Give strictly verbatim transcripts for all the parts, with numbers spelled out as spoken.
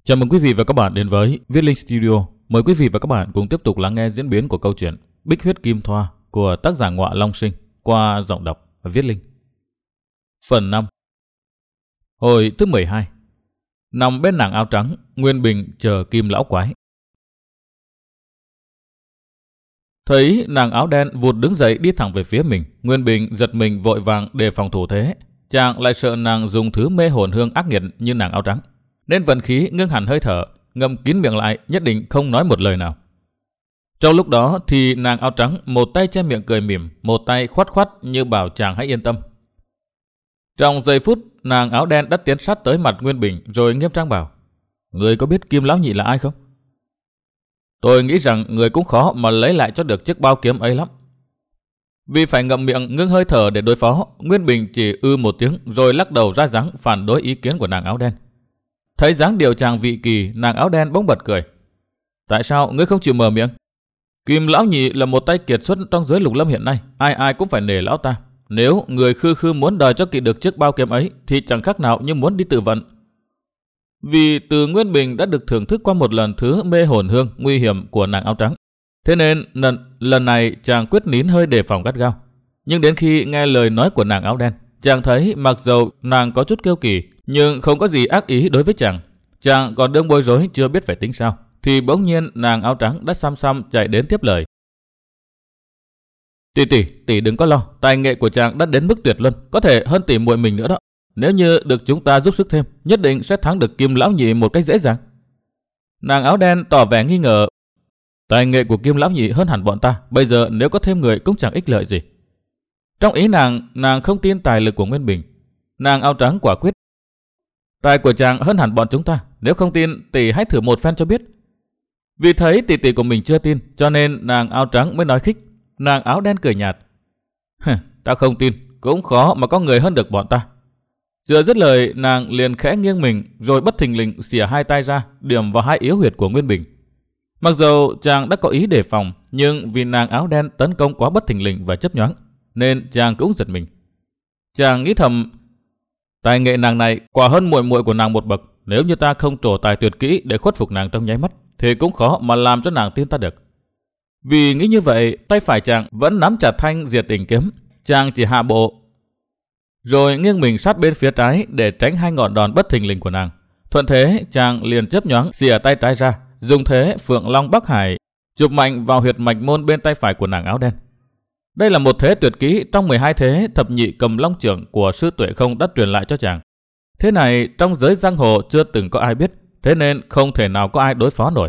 Chào mừng quý vị và các bạn đến với Viết Linh Studio. Mời quý vị và các bạn cùng tiếp tục lắng nghe diễn biến của câu chuyện Bích Huyết Kim Thoa của tác giả Ngọa Long Sinh qua giọng đọc Viết Linh. Phần năm. Hồi thứ mười hai. Nằm bên nàng áo trắng, Nguyên Bình chờ Kim Lão Quái. Thấy nàng áo đen vụt đứng dậy đi thẳng về phía mình, Nguyên Bình giật mình vội vàng đề phòng thủ thế. Chàng lại sợ nàng dùng thứ mê hồn hương ác nghiệt như nàng áo trắng, nên vận khí ngưng hẳn hơi thở, ngậm kín miệng lại, nhất định không nói một lời nào. Trong lúc đó thì nàng áo trắng một tay che miệng cười mỉm, một tay khoát khoát như bảo chàng hãy yên tâm. Trong giây phút, nàng áo đen đã tiến sát tới mặt Nguyên Bình rồi nghiêm trang bảo: "Người có biết Kim Lão Nhị là ai không? Tôi nghĩ rằng người cũng khó mà lấy lại cho được chiếc bao kiếm ấy lắm." Vì phải ngậm miệng ngưng hơi thở để đối phó, Nguyên Bình chỉ ư một tiếng rồi lắc đầu ra dáng phản đối ý kiến của nàng áo đen. Thấy dáng điệu chàng vị kỳ, nàng áo đen bỗng bật cười: "Tại sao ngươi không chịu mở miệng? Kim Lão Nhị là một tay kiệt xuất trong giới lục lâm hiện nay, ai ai cũng phải nể lão ta. Nếu người khư khư muốn đòi cho kỵ được chiếc bao kiếm ấy thì chẳng khác nào như muốn đi tự vận." Vì từ Nguyên Bình đã được thưởng thức qua một lần thứ mê hồn hương nguy hiểm của nàng áo trắng, thế nên lần, lần này chàng quyết nín hơi đề phòng gắt gao. Nhưng đến khi nghe lời nói của nàng áo đen, chàng thấy mặc dầu nàng có chút kiêu kỳ nhưng không có gì ác ý đối với chàng. Chàng còn đương bối rối chưa biết phải tính sao, thì bỗng nhiên nàng áo trắng đã xăm xăm chạy đến tiếp lời: "Tỷ tỷ, tỷ đừng có lo, tài nghệ của chàng đã đến mức tuyệt luân, có thể hơn tỷ muội mình nữa đó. Nếu như được chúng ta giúp sức thêm, nhất định sẽ thắng được Kim Lão Nhị một cách dễ dàng." Nàng áo đen tỏ vẻ nghi ngờ: "Tài nghệ của Kim Lão Nhị hơn hẳn bọn ta, bây giờ nếu có thêm người cũng chẳng ích lợi gì." Trong ý nàng, nàng không tin tài lực của Nguyên Bình. Nàng áo trắng quả quyết: "Tài của chàng hơn hẳn bọn chúng ta, nếu không tin tỷ hãy thử một phen cho biết." Vì thấy tỷ tỷ của mình chưa tin, cho nên nàng áo trắng mới nói khích. Nàng áo đen cười nhạt: "Ta không tin, cũng khó mà có người hơn được bọn ta." Vừa dứt lời, nàng liền khẽ nghiêng mình rồi bất thình lình xỉa hai tay ra, điểm vào hai yếu huyệt của Nguyên Bình. Mặc dầu chàng đã có ý đề phòng, nhưng vì nàng áo đen tấn công quá bất thình lình và chớp nhoáng, nên chàng cũng giật mình. Chàng nghĩ thầm: tài nghệ nàng này quả hơn muội muội của nàng một bậc, nếu như ta không trổ tài tuyệt kỹ để khuất phục nàng trong nháy mắt, thì cũng khó mà làm cho nàng tin ta được. Vì nghĩ như vậy, tay phải chàng vẫn nắm chặt thanh diệt tình kiếm. Chàng chỉ hạ bộ rồi nghiêng mình sát bên phía trái để tránh hai ngọn đòn bất thình lình của nàng. Thuận thế, chàng liền chớp nhoáng xìa tay trái ra, dùng thế Phượng Long Bắc Hải chụp mạnh vào huyệt mạch môn bên tay phải của nàng áo đen. Đây là một thế tuyệt kỹ trong mười hai thế thập nhị cầm long trưởng của sư Tuệ Không đã truyền lại cho chàng. Thế này trong giới giang hồ chưa từng có ai biết, thế nên không thể nào có ai đối phó nổi.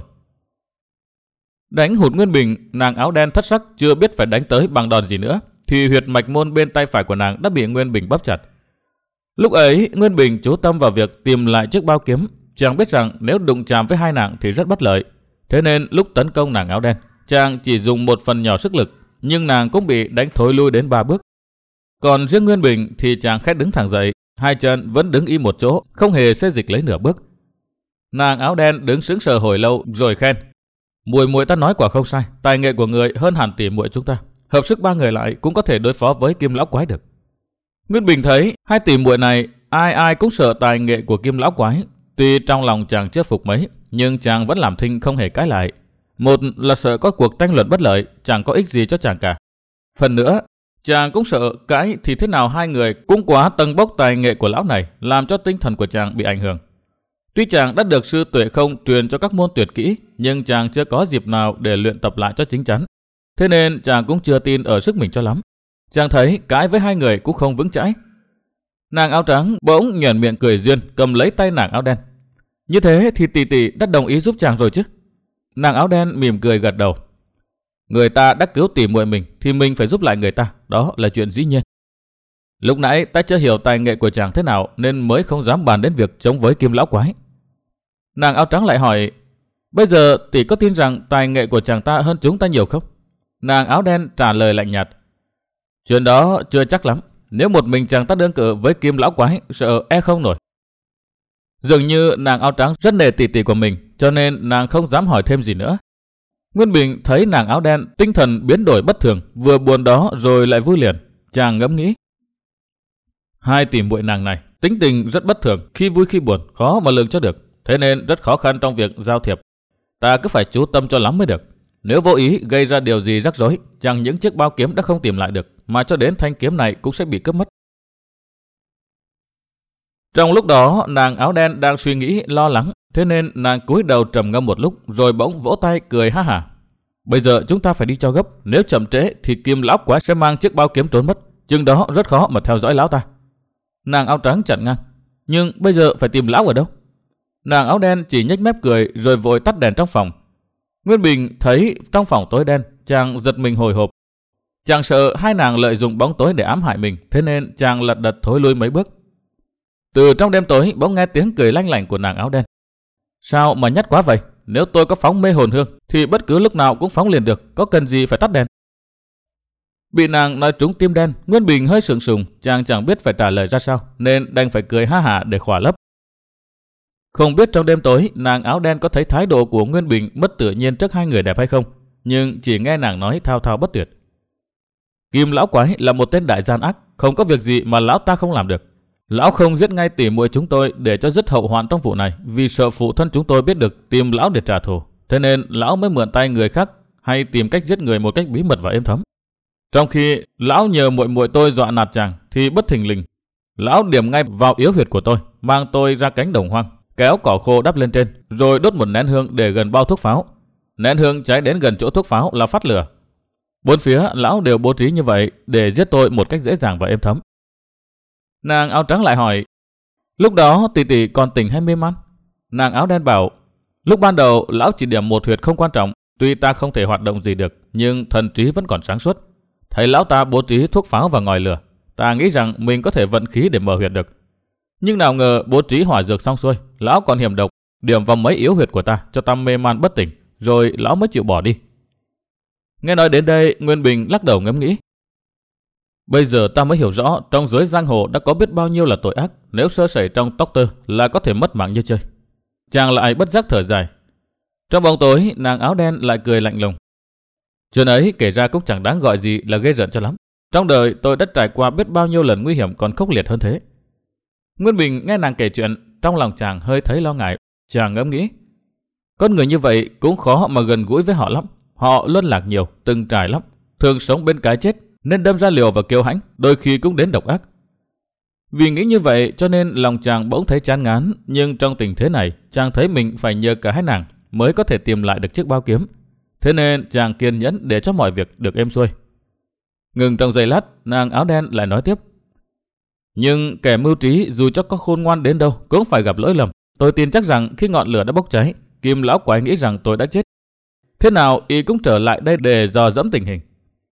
Đánh hụt Nguyên Bình, nàng áo đen thất sắc chưa biết phải đánh tới bằng đòn gì nữa, thì huyệt mạch môn bên tay phải của nàng đã bị Nguyên Bình bóp chặt. Lúc ấy Nguyên Bình chú tâm vào việc tìm lại chiếc bao kiếm. Chàng biết rằng nếu đụng chạm với hai nàng thì rất bất lợi, thế nên lúc tấn công nàng áo đen, chàng chỉ dùng một phần nhỏ sức lực, nhưng nàng cũng bị đánh thối lui đến ba bước. Còn riêng Nguyên Bình thì chàng khẽ đứng thẳng dậy, hai chân vẫn đứng im một chỗ, không hề xê dịch lấy nửa bước. Nàng áo đen đứng sững sờ hồi lâu rồi khen: "Muội muội ta nói quả không sai, tài nghệ của người hơn hẳn tỷ muội chúng ta, hợp sức ba người lại cũng có thể đối phó với Kim Lão Quái được." Nguyên Bình thấy hai tỷ muội này ai ai cũng sợ tài nghệ của Kim Lão Quái, tuy trong lòng chàng chưa phục mấy, nhưng chàng vẫn làm thinh không hề cãi lại. Một là sợ có cuộc tranh luận bất lợi, chẳng có ích gì cho chàng cả. Phần nữa, chàng cũng sợ cãi thì thế nào hai người cũng quá tâng bốc tài nghệ của lão này, làm cho tinh thần của chàng bị ảnh hưởng. Tuy chàng đã được sư Tuệ Không truyền cho các môn tuyệt kỹ, nhưng chàng chưa có dịp nào để luyện tập lại cho chính chắn. Thế nên chàng cũng chưa tin ở sức mình cho lắm. Chàng thấy cãi với hai người cũng không vững chãi. Nàng áo trắng bỗng nhoẻn miệng cười duyên, cầm lấy tay nàng áo đen: "Như thế thì tỷ tỷ đã đồng ý giúp chàng rồi chứ?" Nàng áo đen mỉm cười gật đầu: "Người ta đã cứu tỷ muội mình thì mình phải giúp lại người ta, đó là chuyện dĩ nhiên. Lúc nãy ta chưa hiểu tài nghệ của chàng thế nào nên mới không dám bàn đến việc chống với Kim Lão Quái." Nàng áo trắng lại hỏi: "Bây giờ tỷ có tin rằng tài nghệ của chàng ta hơn chúng ta nhiều không?" Nàng áo đen trả lời lạnh nhạt: "Chuyện đó chưa chắc lắm, nếu một mình chàng ta đương cự với Kim Lão Quái sợ e không nổi." Dường như nàng áo trắng rất nể tỷ tỷ của mình, cho nên nàng không dám hỏi thêm gì nữa. Nguyên Bình thấy nàng áo đen tinh thần biến đổi bất thường, vừa buồn đó rồi lại vui liền. Chàng ngẫm nghĩ: hai tỷ muội nàng này tính tình rất bất thường, khi vui khi buồn, khó mà lường cho được. thế nên rất khó khăn trong việc giao thiệp. Ta cứ phải chú tâm cho lắm mới được. Nếu vô ý gây ra điều gì rắc rối, chẳng những chiếc bao kiếm đã không tìm lại được, mà cho đến thanh kiếm này cũng sẽ bị cướp mất. Trong lúc đó, nàng áo đen đang suy nghĩ lo lắng, thế nên nàng cúi đầu trầm ngâm một lúc, rồi bỗng vỗ tay cười ha hả. Bây giờ chúng ta phải đi cho gấp, nếu chậm trễ thì Kim lão quái sẽ mang chiếc bao kiếm trốn mất, chừng đó rất khó mà theo dõi lão ta. Nàng áo trắng chặn ngang, nhưng bây giờ phải tìm lão ở đâu? Nàng áo đen chỉ nhếch mép cười rồi vội tắt đèn trong phòng. Nguyên Bình thấy trong phòng tối đen, chàng giật mình hồi hộp. Chàng sợ hai nàng lợi dụng bóng tối để ám hại mình, thế nên chàng lật đật thối lui mấy bước. Từ trong đêm tối bỗng nghe tiếng cười lanh lảnh của nàng áo đen. Sao mà nhát quá vậy? Nếu tôi có phóng mê hồn hương thì bất cứ lúc nào cũng phóng liền được, có cần gì phải tắt đèn? Bị nàng nói trúng tim đen, Nguyên Bình hơi sượng sùng, chàng chẳng biết phải trả lời ra sao, nên đành phải cười ha hả để khỏa lấp. Không biết trong đêm tối, nàng áo đen có thấy thái độ của Nguyên Bình mất tự nhiên trước hai người đẹp hay không, nhưng chỉ nghe nàng nói thao thao bất tuyệt. Kim lão quái là một tên đại gian ác, không có việc gì mà lão ta không làm được. Lão không giết ngay tỉ muội chúng tôi để cho dứt hậu hoạn trong vụ này, vì sợ phụ thân chúng tôi biết được tìm lão để trả thù, thế nên lão mới mượn tay người khác hay tìm cách giết người một cách bí mật và êm thấm. Trong khi lão nhờ muội muội tôi dọa nạt chàng thì bất thình lình lão điểm ngay vào yếu huyệt của tôi, mang tôi ra cánh đồng hoang, kéo cỏ khô đắp lên trên, rồi đốt một nén hương để gần bao thuốc pháo. Nén hương cháy đến gần chỗ thuốc pháo là phát lửa. Bốn phía lão đều bố trí như vậy để giết tôi một cách dễ dàng và êm thấm. Nàng áo trắng lại hỏi, lúc đó tỷ tỷ còn tỉnh hay mê man? Nàng áo đen bảo, lúc ban đầu lão chỉ điểm một huyệt không quan trọng, tuy ta không thể hoạt động gì được, nhưng thần trí vẫn còn sáng suốt. Thấy lão ta bố trí thuốc pháo và ngòi lửa, ta nghĩ rằng mình có thể vận khí để mở huyệt được. Nhưng nào ngờ bố trí hỏa dược xong xuôi, lão còn hiểm độc, điểm vào mấy yếu huyệt của ta cho ta mê man bất tỉnh, rồi lão mới chịu bỏ đi. Nghe nói đến đây, Nguyên Bình lắc đầu ngẫm nghĩ. Bây giờ ta mới hiểu rõ trong giới giang hồ đã có biết bao nhiêu là tội ác, nếu sơ sẩy trong tóc tơ là có thể mất mạng như chơi. Chàng lại bất giác thở dài. Trong bóng tối, nàng áo đen lại cười lạnh lùng. Chuyện ấy kể ra cũng chẳng đáng gọi gì là ghê rợn cho lắm. Trong đời tôi đã trải qua biết bao nhiêu lần nguy hiểm còn khốc liệt hơn thế. Nguyên Bình nghe nàng kể chuyện, trong lòng chàng hơi thấy lo ngại. Chàng ngẫm nghĩ, con người như vậy cũng khó mà gần gũi với họ lắm. Họ luân lạc nhiều, từng trải lắm, thường sống bên cái chết, nên đâm ra liều và kiêu hãnh, đôi khi cũng đến độc ác. Vì nghĩ như vậy cho nên lòng chàng bỗng thấy chán ngán, nhưng trong tình thế này chàng thấy mình phải nhờ cả hai nàng mới có thể tìm lại được chiếc bao kiếm. Thế nên chàng kiên nhẫn để cho mọi việc được êm xuôi. Ngừng trong giây lát, nàng áo đen lại nói tiếp. Nhưng kẻ mưu trí dù cho có khôn ngoan đến đâu cũng phải gặp lỗi lầm. Tôi tin chắc rằng khi ngọn lửa đã bốc cháy, Kim lão quái nghĩ rằng tôi đã chết. Thế nào y cũng trở lại đây để dò dẫm tình hình.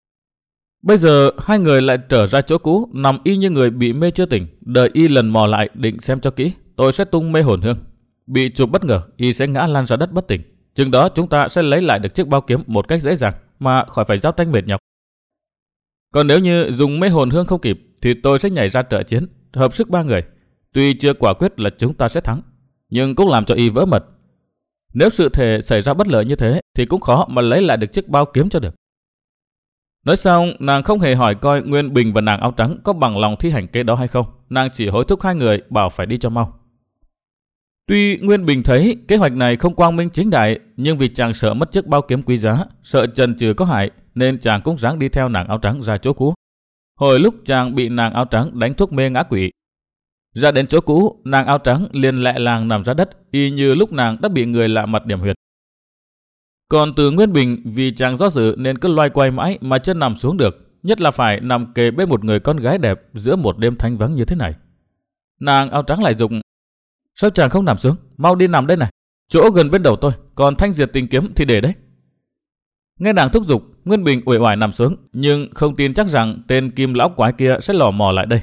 Bây giờ hai người lại trở ra chỗ cũ, nằm y như người bị mê chưa tỉnh, đợi y lần mò lại định xem cho kỹ. Tôi sẽ tung mê hồn hương. Bị chụp bất ngờ, y sẽ ngã lăn ra đất bất tỉnh. Chừng đó chúng ta sẽ lấy lại được chiếc bao kiếm một cách dễ dàng mà khỏi phải giao tranh mệt nhọc. Còn nếu như dùng mê hồn hương không kịp thì tôi sẽ nhảy ra trợ chiến, hợp sức ba người. Tuy chưa quả quyết là chúng ta sẽ thắng, nhưng cũng làm cho y vỡ mật. Nếu sự thể xảy ra bất lợi như thế thì cũng khó mà lấy lại được chiếc bao kiếm cho được. Nói xong, nàng không hề hỏi coi Nguyên Bình và nàng áo trắng có bằng lòng thi hành kế đó hay không. Nàng chỉ hối thúc hai người bảo phải đi cho mau. Tuy Nguyên Bình thấy kế hoạch này không quang minh chính đại, nhưng vì chàng sợ mất chiếc bao kiếm quý giá, sợ chần chừ có hại, nên chàng cũng ráng đi theo nàng áo trắng ra chỗ cũ. Hồi lúc chàng bị nàng áo trắng đánh thuốc mê ngã quỵ, ra đến chỗ cũ, nàng áo trắng liền lẹ làng nằm ra đất, y như lúc nàng đã bị người lạ mặt điểm huyệt. Còn từ Nguyên Bình vì chàng do dự nên cứ loay quay mãi mà chân nằm xuống được, nhất là phải nằm kề bên một người con gái đẹp giữa một đêm thanh vắng như thế này. Nàng áo trắng lại dục, sao chàng không nằm xuống, mau đi nằm đây này, chỗ gần bên đầu tôi, còn thanh diệt tình kiếm thì để đấy. Nghe nàng thúc giục, Nguyên Bình uể oải nằm xuống, nhưng không tin chắc rằng tên Kim lão quái kia sẽ lò mò lại đây.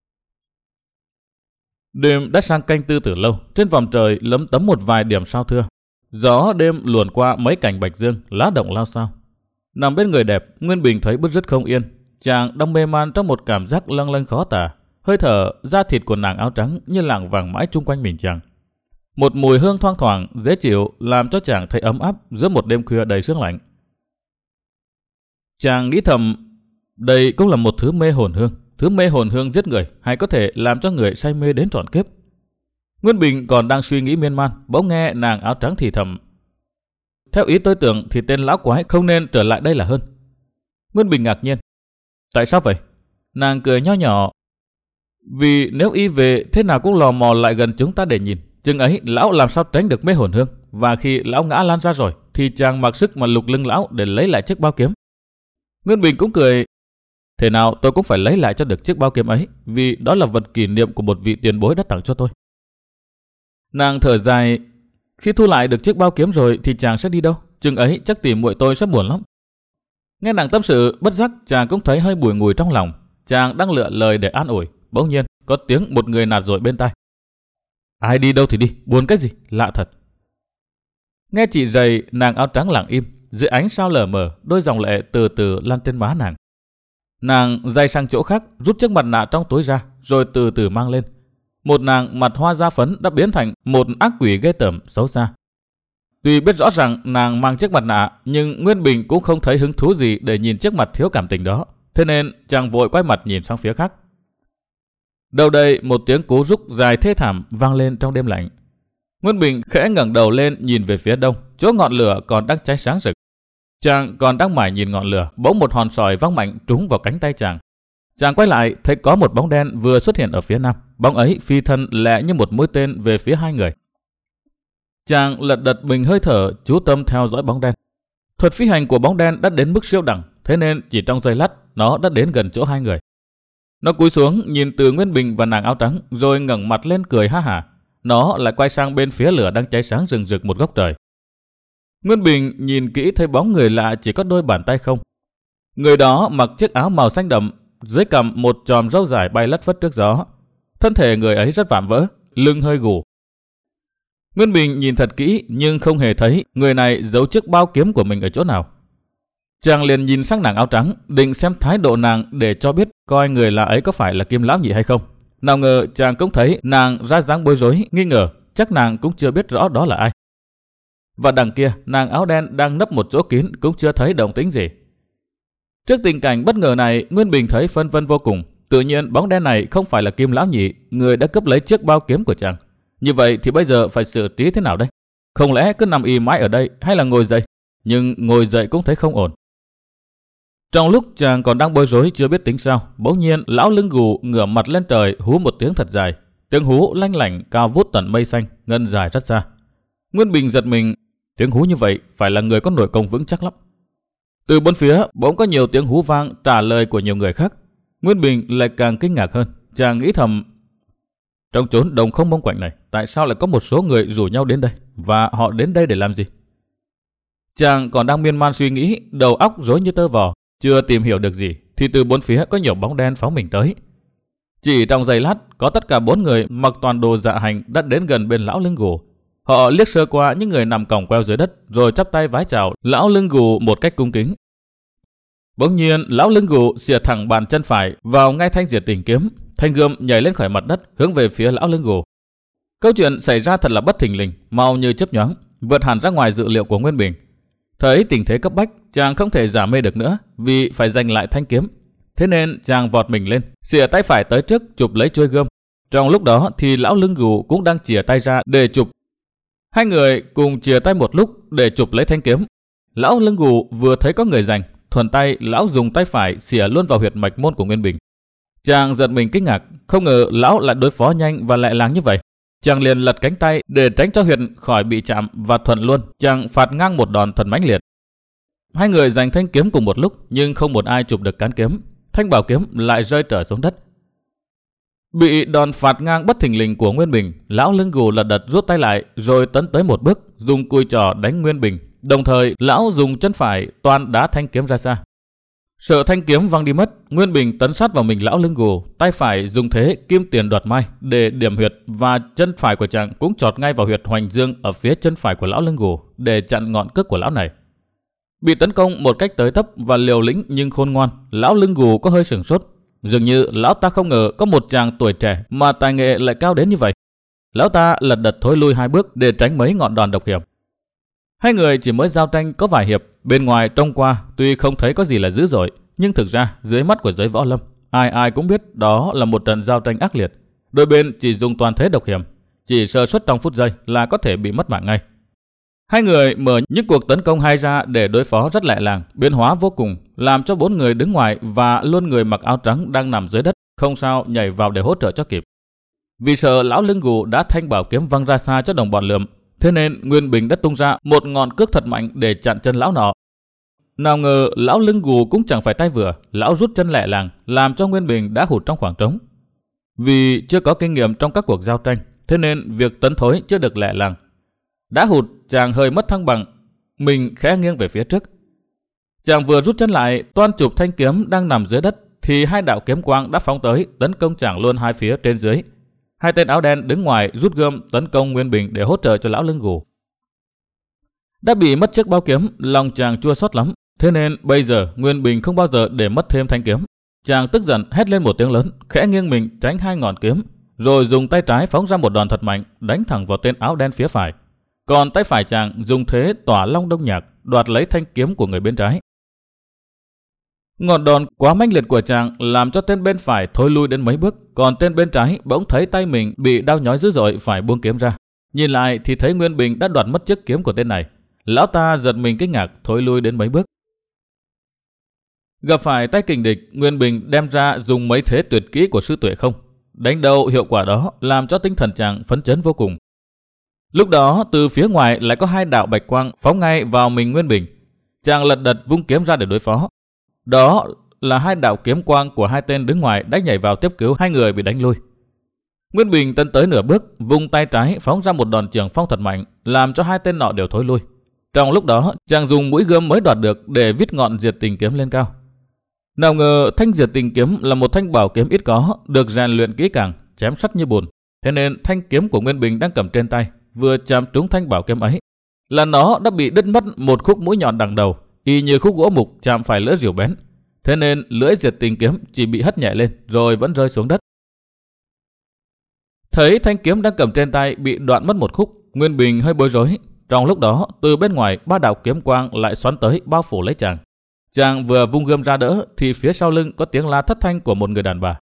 Đêm đã sang canh tư từ lâu, trên vòm trời lấm tấm một vài điểm sao thưa. Gió đêm luồn qua mấy cành bạch dương, lá động lao sao. Nằm bên người đẹp, Nguyên Bình thấy bứt rứt không yên. Chàng đang mê man trong một cảm giác lâng lâng khó tả. Hơi thở, da thịt của nàng áo trắng như lảng vàng mãi chung quanh mình chàng. Một mùi hương thoang thoảng, dễ chịu làm cho chàng thấy ấm áp giữa một đêm khuya đầy sương lạnh. Chàng nghĩ thầm, đây cũng là một thứ mê hồn hương. Thứ mê hồn hương giết người hay có thể làm cho người say mê đến trọn kiếp. Nguyên Bình còn đang suy nghĩ miên man, bỗng nghe nàng áo trắng thì thầm: theo ý tôi tưởng thì tên lão quái không nên trở lại đây là hơn. Nguyên Bình ngạc nhiên: tại sao vậy? Nàng cười nho nhỏ: vì nếu y về thế nào cũng lò mò lại gần chúng ta để nhìn, chừng ấy lão làm sao tránh được mê hồn hương, và khi lão ngã lan ra rồi thì chàng mặc sức mà lục lưng lão để lấy lại chiếc bao kiếm. Nguyên Bình cũng cười: thế nào tôi cũng phải lấy lại cho được chiếc bao kiếm ấy, vì đó là vật kỷ niệm của một vị tiền bối đã tặng cho tôi. Nàng thở dài: khi thu lại được chiếc bao kiếm rồi thì chàng sẽ đi đâu? Chừng ấy chắc tỷ muội tôi sẽ buồn lắm. Nghe nàng tâm sự, bất giác chàng cũng thấy hơi bùi ngùi trong lòng. Chàng đang lựa lời để an ủi, bỗng nhiên có tiếng một người nạt dội bên tai: ai đi đâu thì đi, buồn cái gì, lạ thật. Nghe chị dày, nàng áo trắng lặng im, dưới ánh sao lờ mờ, đôi dòng lệ từ từ lan trên má nàng. Nàng day sang chỗ khác, rút chiếc mặt nạ trong túi ra, rồi từ từ mang lên. Một nàng mặt hoa da phấn đã biến thành một ác quỷ ghê tởm xấu xa. Tuy biết rõ rằng nàng mang chiếc mặt nạ, nhưng Nguyên Bình cũng không thấy hứng thú gì để nhìn chiếc mặt thiếu cảm tình đó, thế nên chàng vội quay mặt nhìn sang phía khác. Đầu đây một tiếng cú rúc dài thê thảm vang lên trong đêm lạnh. Nguyên Bình khẽ ngẩng đầu lên nhìn về phía đông, chỗ ngọn lửa còn đang cháy sáng rực. Chàng còn đang mải nhìn ngọn lửa, bỗng một hòn sỏi văng mạnh trúng vào cánh tay chàng. Chàng quay lại thấy có một bóng đen vừa xuất hiện ở phía nam. Bóng ấy phi thân lẹ như một mũi tên về phía hai người. Chàng lật đật mình hơi thở, chú tâm theo dõi bóng đen. Thuật phi hành của bóng đen đã đến mức siêu đẳng, thế nên chỉ trong giây lát nó đã đến gần chỗ hai người. Nó cúi xuống nhìn từ Nguyên Bình và nàng áo trắng, rồi ngẩng mặt lên cười ha hả. Nó lại quay sang bên phía lửa đang cháy sáng rừng rực một góc trời. Nguyên Bình nhìn kỹ thấy bóng người lạ chỉ có đôi bàn tay không. Người đó mặc chiếc áo màu xanh đậm, dưới cằm một chòm râu dài bay lất phất trước gió. Thân thể người ấy rất vạm vỡ, lưng hơi gù. Nguyên Bình nhìn thật kỹ nhưng không hề thấy người này giấu chiếc bao kiếm của mình ở chỗ nào. Chàng liền nhìn sang nàng áo trắng, định xem thái độ nàng để cho biết coi người lạ ấy có phải là Kim Lão Nhị hay không. Nào ngờ chàng cũng thấy nàng ra dáng bối rối, nghi ngờ, chắc nàng cũng chưa biết rõ đó là ai. Và đằng kia, nàng áo đen đang nấp một chỗ kín cũng chưa thấy động tĩnh gì. Trước tình cảnh bất ngờ này, Nguyên Bình thấy phân vân vô cùng. Tự nhiên bóng đen này không phải là Kim Lão Nhị, người đã cướp lấy chiếc bao kiếm của chàng. Như vậy thì bây giờ phải xử trí thế nào đây? Không lẽ cứ nằm y mãi ở đây hay là ngồi dậy? Nhưng ngồi dậy cũng thấy không ổn. Trong lúc chàng còn đang bối rối chưa biết tính sao, bỗng nhiên lão lưng gù ngửa mặt lên trời hú một tiếng thật dài. Tiếng hú lanh lảnh cao vút tận mây xanh, ngân dài rất xa. Nguyên Bình giật mình, tiếng hú như vậy phải là người có nội công vững chắc lắm. Từ bốn phía bỗng có nhiều tiếng hú vang trả lời của nhiều người khác. Nguyên Bình lại càng kinh ngạc hơn. Chàng nghĩ thầm, trong chốn đồng không mông quạnh này, tại sao lại có một số người rủ nhau đến đây? Và họ đến đây để làm gì? Chàng còn đang miên man suy nghĩ, đầu óc rối như tơ vò, chưa tìm hiểu được gì, thì từ bốn phía có nhiều bóng đen phóng mình tới. Chỉ trong giây lát, có tất cả bốn người mặc toàn đồ dạ hành đã đến gần bên lão lưng gù. Họ liếc sơ qua những người nằm còng queo dưới đất, rồi chắp tay vái chào lão lưng gù một cách cung kính. Bỗng nhiên, lão lưng gù xìa thẳng bàn chân phải vào ngay thanh diệt tình kiếm, thanh gươm nhảy lên khỏi mặt đất hướng về phía lão lưng gù. Câu chuyện xảy ra thật là bất thình lình, mau như chớp nhoáng, vượt hẳn ra ngoài dự liệu của Nguyên Bình. Thấy tình thế cấp bách, chàng không thể giả mê được nữa, vì phải giành lại thanh kiếm. Thế nên chàng vọt mình lên, xìa tay phải tới trước chụp lấy chuôi gươm. Trong lúc đó thì lão lưng gù cũng đang chìa tay ra để chụp. Hai người cùng chìa tay một lúc để chụp lấy thanh kiếm. Lão lưng gù vừa thấy có người giành, thuần tay lão dùng tay phải xìa luôn vào huyệt mạch môn của Nguyên Bình. Chàng giật mình kinh ngạc, không ngờ lão lại đối phó nhanh và lẹ làng như vậy. Chàng liền lật cánh tay để tránh cho huyệt khỏi bị chạm và thuận luôn chàng phạt ngang một đòn thần mãnh liệt. Hai người giành thanh kiếm cùng một lúc nhưng không một ai chụp được cán kiếm. Thanh bảo kiếm lại rơi trở xuống đất. Bị đòn phạt ngang bất thình lình của Nguyên Bình, lão lưng gù lật đật rút tay lại rồi tấn tới một bước, dùng cùi trỏ đánh Nguyên Bình. Đồng thời lão dùng chân phải toan đá thanh kiếm ra xa. Sợ thanh kiếm văng đi mất, Nguyên Bình tấn sát vào mình lão lưng gù, tay phải dùng thế kim tiền đoạt mai để điểm huyệt, và chân phải của chàng cũng chọt ngay vào huyệt hoành dương ở phía chân phải của lão lưng gù để chặn ngọn cước của lão này. Bị tấn công một cách tới tấp và liều lĩnh nhưng khôn ngoan, lão lưng gù có hơi sửng sốt. Dường như lão ta không ngờ có một chàng tuổi trẻ mà tài nghệ lại cao đến như vậy. Lão ta lật đật thối lui hai bước để tránh mấy ngọn đòn độc hiểm. Hai người chỉ mới giao tranh có vài hiệp, bên ngoài trông qua tuy không thấy có gì là dữ dội, nhưng thực ra dưới mắt của giới võ lâm, ai ai cũng biết đó là một trận giao tranh ác liệt. Đôi bên chỉ dùng toàn thế độc hiểm, chỉ sơ suất trong phút giây là có thể bị mất mạng ngay. Hai người mở những cuộc tấn công hai ra để đối phó rất lẹ làng, biến hóa vô cùng, làm cho bốn người đứng ngoài và luôn người mặc áo trắng đang nằm dưới đất không sao nhảy vào để hỗ trợ cho kịp. Vì sợ lão lưng gù đã thanh bảo kiếm văng ra xa cho đồng bọn lượm, thế nên Nguyên Bình đã tung ra một ngọn cước thật mạnh để chặn chân lão nọ. Nào ngờ lão lưng gù cũng chẳng phải tay vừa, lão rút chân lẹ làng, làm cho Nguyên Bình đã hụt trong khoảng trống. Vì chưa có kinh nghiệm trong các cuộc giao tranh, thế nên việc tấn thối chưa được lẹ làng. Đã hụt, chàng hơi mất thăng bằng, mình khẽ nghiêng về phía trước. Chàng vừa rút chân lại, toan chụp thanh kiếm đang nằm dưới đất, thì hai đạo kiếm quang đã phóng tới tấn công chàng luôn hai phía trên dưới. Hai tên áo đen đứng ngoài rút gươm tấn công Nguyên Bình để hỗ trợ cho lão lưng gù. Đã bị mất chiếc bao kiếm, lòng chàng chua xót lắm, thế nên bây giờ Nguyên Bình không bao giờ để mất thêm thanh kiếm. Chàng tức giận hét lên một tiếng lớn, khẽ nghiêng mình tránh hai ngọn kiếm, rồi dùng tay trái phóng ra một đòn thật mạnh, đánh thẳng vào tên áo đen phía phải. Còn tay phải chàng dùng thế tỏa long đông nhạc, đoạt lấy thanh kiếm của người bên trái. Ngọn đòn quá mãnh liệt của chàng làm cho tên bên phải thối lui đến mấy bước, còn tên bên trái bỗng thấy tay mình bị đau nhói dữ dội phải buông kiếm ra. Nhìn lại thì thấy Nguyên Bình đã đoạt mất chiếc kiếm của tên này. Lão ta giật mình kinh ngạc, thối lui đến mấy bước. Gặp phải tay kình địch, Nguyên Bình đem ra dùng mấy thế tuyệt kỹ của sư Tuệ Không. Đánh đầu hiệu quả đó làm cho tinh thần chàng phấn chấn vô cùng. Lúc đó từ phía ngoài lại có hai đạo bạch quang phóng ngay vào mình Nguyên Bình. Chàng lật đật vung kiếm ra để đối phó. Đó là hai đạo kiếm quang của hai tên đứng ngoài đã nhảy vào tiếp cứu hai người bị đánh lui. Nguyên Bình tấn tới nửa bước, vung tay trái phóng ra một đòn trường phong thật mạnh, làm cho hai tên nọ đều thối lui. Trong lúc đó, chàng dùng mũi gươm mới đoạt được để vít ngọn diệt tình kiếm lên cao. Nào ngờ thanh diệt tình kiếm là một thanh bảo kiếm ít có, được rèn luyện kỹ càng, chém sắt như bùn. Thế nên thanh kiếm của Nguyên Bình đang cầm trên tay vừa chạm trúng thanh bảo kiếm ấy, là nó đã bị đứt mất một khúc mũi nhọn đằng đầu, y như khúc gỗ mục chạm phải lưỡi rìu bén. Thế nên lưỡi diệt tình kiếm chỉ bị hất nhẹ lên rồi vẫn rơi xuống đất. Thấy thanh kiếm đang cầm trên tay bị đoạn mất một khúc, Nguyên Bình hơi bối rối. Trong lúc đó, từ bên ngoài ba đạo kiếm quang lại xoắn tới bao phủ lấy chàng. Chàng vừa vung gươm ra đỡ thì phía sau lưng có tiếng la thất thanh của một người đàn bà.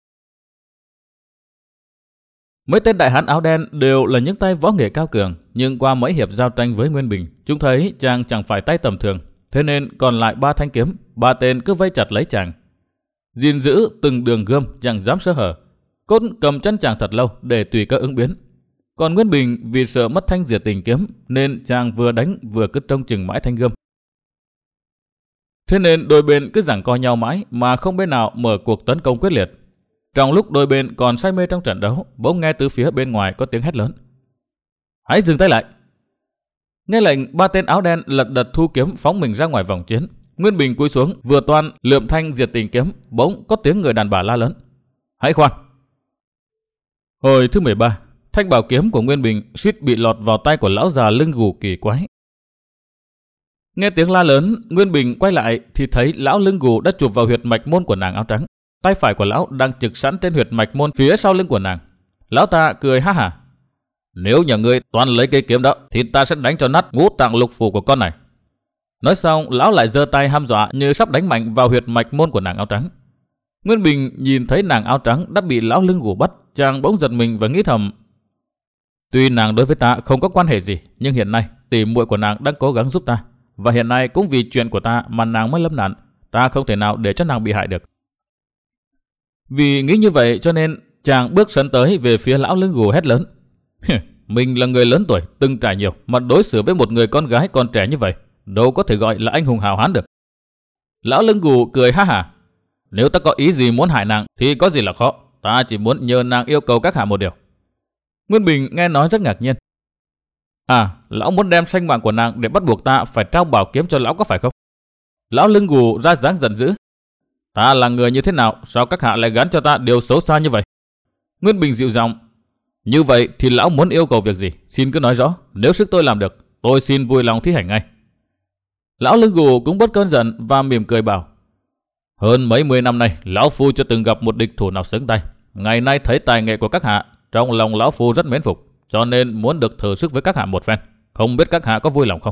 Mấy tên đại hán áo đen đều là những tay võ nghệ cao cường, nhưng qua mấy hiệp giao tranh với Nguyên Bình, chúng thấy chàng chẳng phải tay tầm thường, thế nên còn lại ba thanh kiếm, ba tên cứ vây chặt lấy chàng. Gìn giữ từng đường gươm chẳng dám sơ hở, cốt cầm chân chàng thật lâu để tùy cơ ứng biến. Còn Nguyên Bình vì sợ mất thanh diệt tình kiếm nên chàng vừa đánh vừa cứ trông chừng mãi thanh gươm. Thế nên đôi bên cứ giằng co nhau mãi mà không bên nào mở cuộc tấn công quyết liệt. Trong lúc đôi bên còn say mê trong trận đấu, bỗng nghe từ phía bên ngoài có tiếng hét lớn: "Hãy dừng tay lại!" Nghe lệnh, ba tên áo đen lật đật thu kiếm phóng mình ra ngoài vòng chiến. Nguyên Bình cúi xuống vừa toan lượm thanh diệt tình kiếm, bỗng có tiếng người đàn bà la lớn: "Hãy khoan!" Hồi thứ mười ba, thanh bảo kiếm của Nguyên Bình suýt bị lọt vào tay của lão già lưng gù kỳ quái. Nghe tiếng la lớn, Nguyên Bình quay lại thì thấy lão lưng gù đã chụp vào huyệt mạch môn của nàng áo trắng. Tay phải của lão đang trực sẵn trên huyệt mạch môn phía sau lưng của nàng. Lão ta cười ha hả: "Nếu nhà ngươi toan lấy cây kiếm đó thì ta sẽ đánh cho nát ngũ tạng lục phủ của con này." Nói xong, lão lại giơ tay hăm dọa như sắp đánh mạnh vào huyệt mạch môn của nàng áo trắng. Nguyên Bình nhìn thấy nàng áo trắng đã bị lão lưng gù bắt, chàng bỗng giật mình và nghĩ thầm: tuy nàng đối với ta không có quan hệ gì, nhưng hiện nay tỷ muội của nàng đang cố gắng giúp ta, và hiện nay cũng vì chuyện của ta mà nàng mới lâm nạn, ta không thể nào để cho nàng bị hại được. Vì nghĩ như vậy cho nên chàng bước sấn tới về phía lão lưng gù hét lớn: "Mình là người lớn tuổi, từng trải nhiều, mà đối xử với một người con gái còn trẻ như vậy, đâu có thể gọi là anh hùng hào hán được." Lão lưng gù cười ha hả: "Nếu ta có ý gì muốn hại nàng thì có gì là khó, ta chỉ muốn nhờ nàng yêu cầu các hạ một điều." Nguyên Bình nghe nói rất ngạc nhiên. "À, lão muốn đem sinh mạng của nàng để bắt buộc ta phải trao bảo kiếm cho lão có phải không?" Lão lưng gù ra dáng giận dữ: "Ta là người như thế nào, sao các hạ lại gán cho ta điều xấu xa như vậy?" Nguyên Bình dịu giọng: "Như vậy thì lão muốn yêu cầu việc gì, xin cứ nói rõ, nếu sức tôi làm được, tôi xin vui lòng thi hành ngay." Lão lưng gù cũng bớt cơn giận và mỉm cười bảo: "Hơn mấy mươi năm nay, lão phu chưa từng gặp một địch thủ nào xứng tay. Ngày nay thấy tài nghệ của các hạ, trong lòng lão phu rất mến phục, cho nên muốn được thử sức với các hạ một phen. Không biết các hạ có vui lòng không?"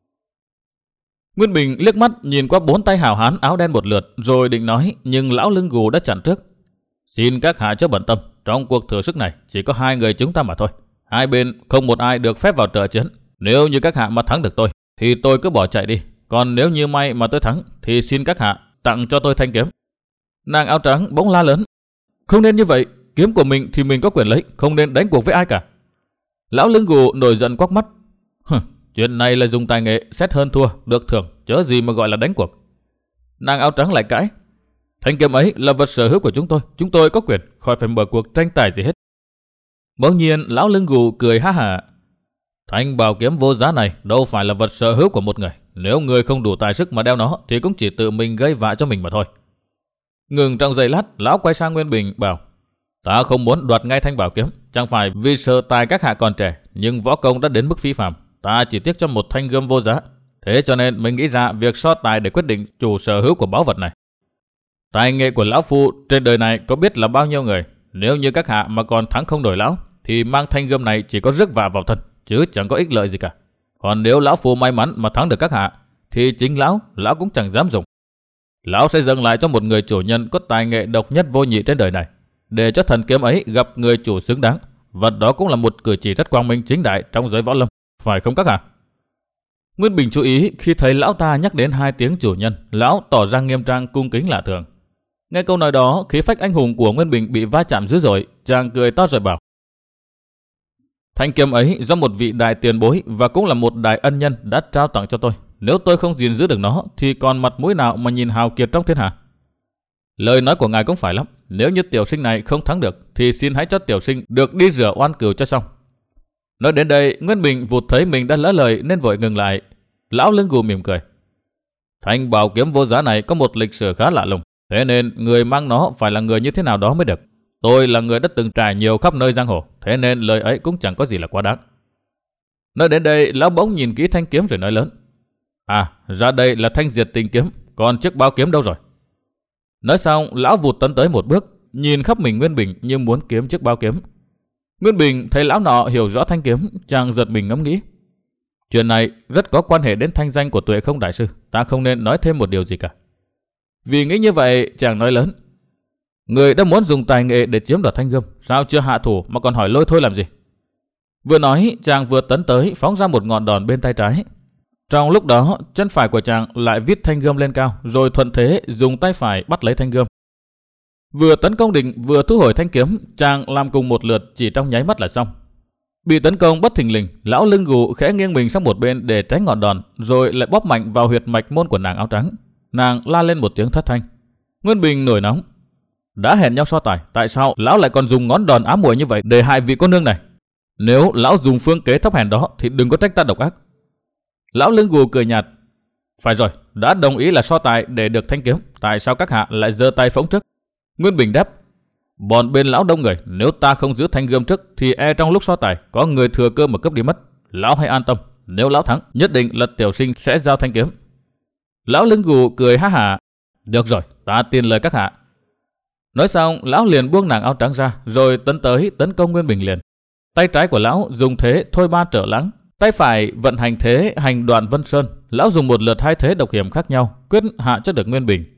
Nguyên Bình liếc mắt nhìn qua bốn tay hào hán áo đen một lượt rồi định nói, nhưng lão lưng gù đã chặn trước: "Xin các hạ chớ bận tâm, trong cuộc thử sức này chỉ có hai người chúng ta mà thôi. Hai bên không một ai được phép vào trợ chiến. Nếu như các hạ mà thắng được tôi, thì tôi cứ bỏ chạy đi. Còn nếu như may mà tôi thắng, thì xin các hạ tặng cho tôi thanh kiếm. Nàng áo trắng bỗng la lớn. Không nên như vậy, kiếm của mình thì mình có quyền lấy, không nên đánh cuộc với ai cả. Lão lưng gù nổi giận quắc mắt. Hừ, chuyện này là dùng tài nghệ, xét hơn thua, được thưởng, chớ gì mà gọi là đánh cuộc. Nàng áo trắng lại cãi. Thanh kiếm ấy là vật sở hữu của chúng tôi, chúng tôi có quyền, khỏi phải mở cuộc tranh tài gì hết. Bỗng nhiên lão lưng gù cười ha hả. Thanh bảo kiếm vô giá này đâu phải là vật sở hữu của một người. Nếu người không đủ tài sức mà đeo nó thì cũng chỉ tự mình gây vạ cho mình mà thôi. Ngừng trong giây lát, lão quay sang Nguyên Bình bảo. Ta không muốn đoạt ngay thanh bảo kiếm, chẳng phải vì sợ tài các hạ còn trẻ, nhưng võ công đã đến mức phi phàm. Ta chỉ tiếc cho một thanh gươm vô giá. Thế cho nên mình nghĩ ra việc so tài để quyết định chủ sở hữu của báu vật này. Tài nghệ của lão phu trên đời này có biết là bao nhiêu người. Nếu như các hạ mà còn thắng không đổi lão, thì mang thanh gươm này chỉ có rước vạ vào thân, chứ chẳng có ích lợi gì cả. Còn nếu lão phu may mắn mà thắng được các hạ, thì chính lão, lão cũng chẳng dám dùng. Lão sẽ dâng lại cho một người chủ nhân có tài nghệ độc nhất vô nhị trên đời này, để cho thần kiếm ấy gặp người chủ xứng đáng. Vật đó cũng là một cử chỉ rất quang minh chính đại trong giới võ lâm, phải không các hạ? Nguyên Bình chú ý khi thấy lão ta nhắc đến hai tiếng chủ nhân, lão tỏ ra nghiêm trang cung kính lạ thường. Nghe câu nói đó, khí phách anh hùng của Nguyên Bình bị va chạm dữ dội, chàng cười to rồi bảo. Thanh kiếm ấy do một vị đại tiền bối và cũng là một đại ân nhân đã trao tặng cho tôi. Nếu tôi không gìn giữ được nó thì còn mặt mũi nào mà nhìn hào kiệt trong thiên hạ. Lời nói của ngài cũng phải lắm. Nếu như tiểu sinh này không thắng được thì xin hãy cho tiểu sinh được đi rửa oan cừu cho xong. Nói đến đây, Nguyên Bình vụt thấy mình đã lỡ lời nên vội ngừng lại. Lão lưng gù mỉm cười. Thanh bảo kiếm vô giá này có một lịch sử khá lạ lùng, thế nên người mang nó phải là người như thế nào đó mới được. Tôi là người đã từng trải nhiều khắp nơi giang hồ, thế nên lời ấy cũng chẳng có gì là quá đáng. Nói đến đây, lão bỗng nhìn kỹ thanh kiếm rồi nói lớn. À, ra đây là thanh diệt tình kiếm, còn chiếc bao kiếm đâu rồi? Nói xong, lão vụt tấn tới một bước, nhìn khắp mình Nguyên Bình như muốn kiếm chiếc bao kiếm. Nguyên Bình thấy lão nọ hiểu rõ thanh kiếm, chàng giật mình ngẫm nghĩ. Chuyện này rất có quan hệ đến thanh danh của Tuệ Không đại sư, ta không nên nói thêm một điều gì cả. Vì nghĩ như vậy, chàng nói lớn. Người đã muốn dùng tài nghệ để chiếm đoạt thanh gươm, sao chưa hạ thủ mà còn hỏi lôi thôi làm gì? Vừa nói, chàng vừa tấn tới phóng ra một ngọn đòn bên tay trái. Trong lúc đó, chân phải của chàng lại vít thanh gươm lên cao, rồi thuận thế dùng tay phải bắt lấy thanh gươm. Vừa tấn công định vừa thu hồi thanh kiếm, chàng làm cùng một lượt chỉ trong nháy mắt là xong. Bị tấn công bất thình lình, lão lưng gù khẽ nghiêng mình sang một bên để tránh ngọn đòn, rồi lại bóp mạnh vào huyệt mạch môn của nàng áo trắng. Nàng la lên một tiếng thất thanh. Nguyên Bình nổi nóng. Đã hẹn nhau so tài, tại sao lão lại còn dùng ngón đòn ám muội như vậy để hại vị cô nương này? Nếu lão dùng phương kế thấp hèn đó thì đừng có trách ta độc ác. Lão lưng gù cười nhạt. Phải rồi, đã đồng ý là so tài để được thanh kiếm, tại sao các hạ lại giơ tay phóng trước? Nguyên Bình đáp. Bọn bên lão đông người, nếu ta không giữ thanh gươm trước thì e trong lúc so tài có người thừa cơ mà cướp đi mất. Lão hãy an tâm, nếu lão thắng, nhất định là tiểu sinh sẽ giao thanh kiếm. Lão lưng gù cười ha hả. Được rồi, ta tin lời các hạ. Nói xong, lão liền buông nàng áo trắng ra, rồi tấn tới tấn công Nguyên Bình liền. Tay trái của lão dùng thế thôi ba trở lắng, tay phải vận hành thế hành đoạn Vân Sơn. Lão dùng một lượt hai thế độc hiểm khác nhau, quyết hạ cho được Nguyên Bình.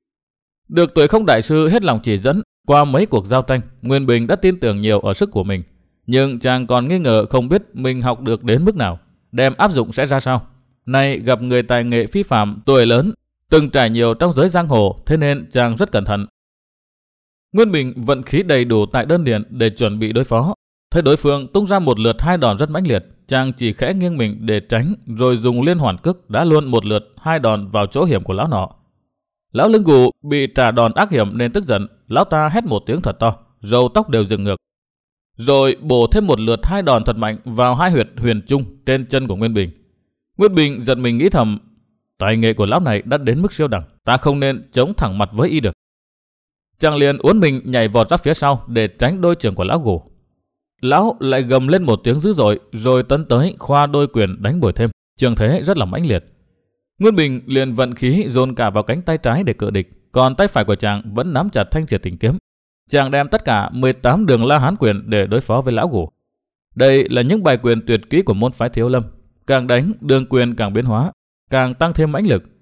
Được Tuệ Không đại sư hết lòng chỉ dẫn, qua mấy cuộc giao tranh, Nguyên Bình đã tin tưởng nhiều ở sức của mình. Nhưng chàng còn nghi ngờ không biết mình học được đến mức nào, đem áp dụng sẽ ra sao. Nay gặp người tài nghệ phi phàm, tuổi lớn, từng trải nhiều trong giới giang hồ, thế nên chàng rất cẩn thận. Nguyên Bình vận khí đầy đủ tại đơn điền để chuẩn bị đối phó. Thấy đối phương tung ra một lượt hai đòn rất mãnh liệt, chàng chỉ khẽ nghiêng mình để tránh, rồi dùng liên hoàn cước đã luôn một lượt hai đòn vào chỗ hiểm của lão nọ. Lão lưng gù bị trả đòn ác hiểm nên tức giận, lão ta hét một tiếng thật to, râu tóc đều dựng ngược, rồi bổ thêm một lượt hai đòn thật mạnh vào hai huyệt huyền trung trên chân của Nguyên Bình. Nguyên Bình giật mình nghĩ thầm, tài nghệ của lão này đã đến mức siêu đẳng, ta không nên chống thẳng mặt với y được. Chàng liền uốn mình nhảy vọt ra phía sau để tránh đôi chưởng của lão gù. Lão lại gầm lên một tiếng dữ dội, rồi tấn tới khoa đôi quyền đánh bồi thêm, trường thế rất là mãnh liệt. Nguyên Bình liền vận khí dồn cả vào cánh tay trái để cự địch, còn tay phải của chàng vẫn nắm chặt thanh diệt tình kiếm. Chàng đem tất cả mười tám đường La Hán quyền để đối phó với lão gù. Đây là những bài quyền tuyệt kỹ của môn phái Thiếu Lâm, càng đánh đường quyền càng biến hóa, càng tăng thêm mãnh lực.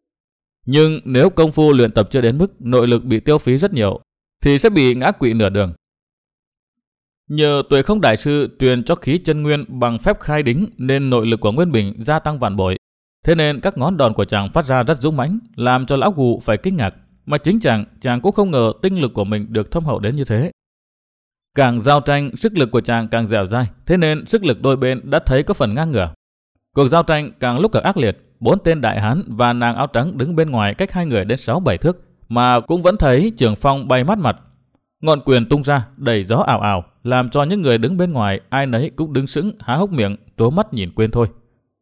Nhưng nếu công phu luyện tập chưa đến mức nội lực bị tiêu phí rất nhiều, thì sẽ bị ngã quỵ nửa đường. Nhờ Tuệ Không đại sư truyền cho khí chân nguyên bằng phép khai đính nên nội lực của Nguyên Bình gia tăng vạn bội. Thế nên các ngón đòn của chàng phát ra rất dũng mãnh, làm cho lão gù phải kinh ngạc. Mà chính chàng, chàng cũng không ngờ tinh lực của mình được thâm hậu đến như thế. Càng giao tranh, sức lực của chàng càng dẻo dai, thế nên sức lực đôi bên đã thấy có phần ngang ngửa. Cuộc giao tranh càng lúc càng ác liệt, bốn tên đại hán và nàng áo trắng đứng bên ngoài cách hai người đến sáu bảy thước, mà cũng vẫn thấy trường phong bay mát mặt. Ngọn quyền tung ra, đẩy gió ảo ảo, làm cho những người đứng bên ngoài ai nấy cũng đứng sững há hốc miệng, trố mắt nhìn quên thôi.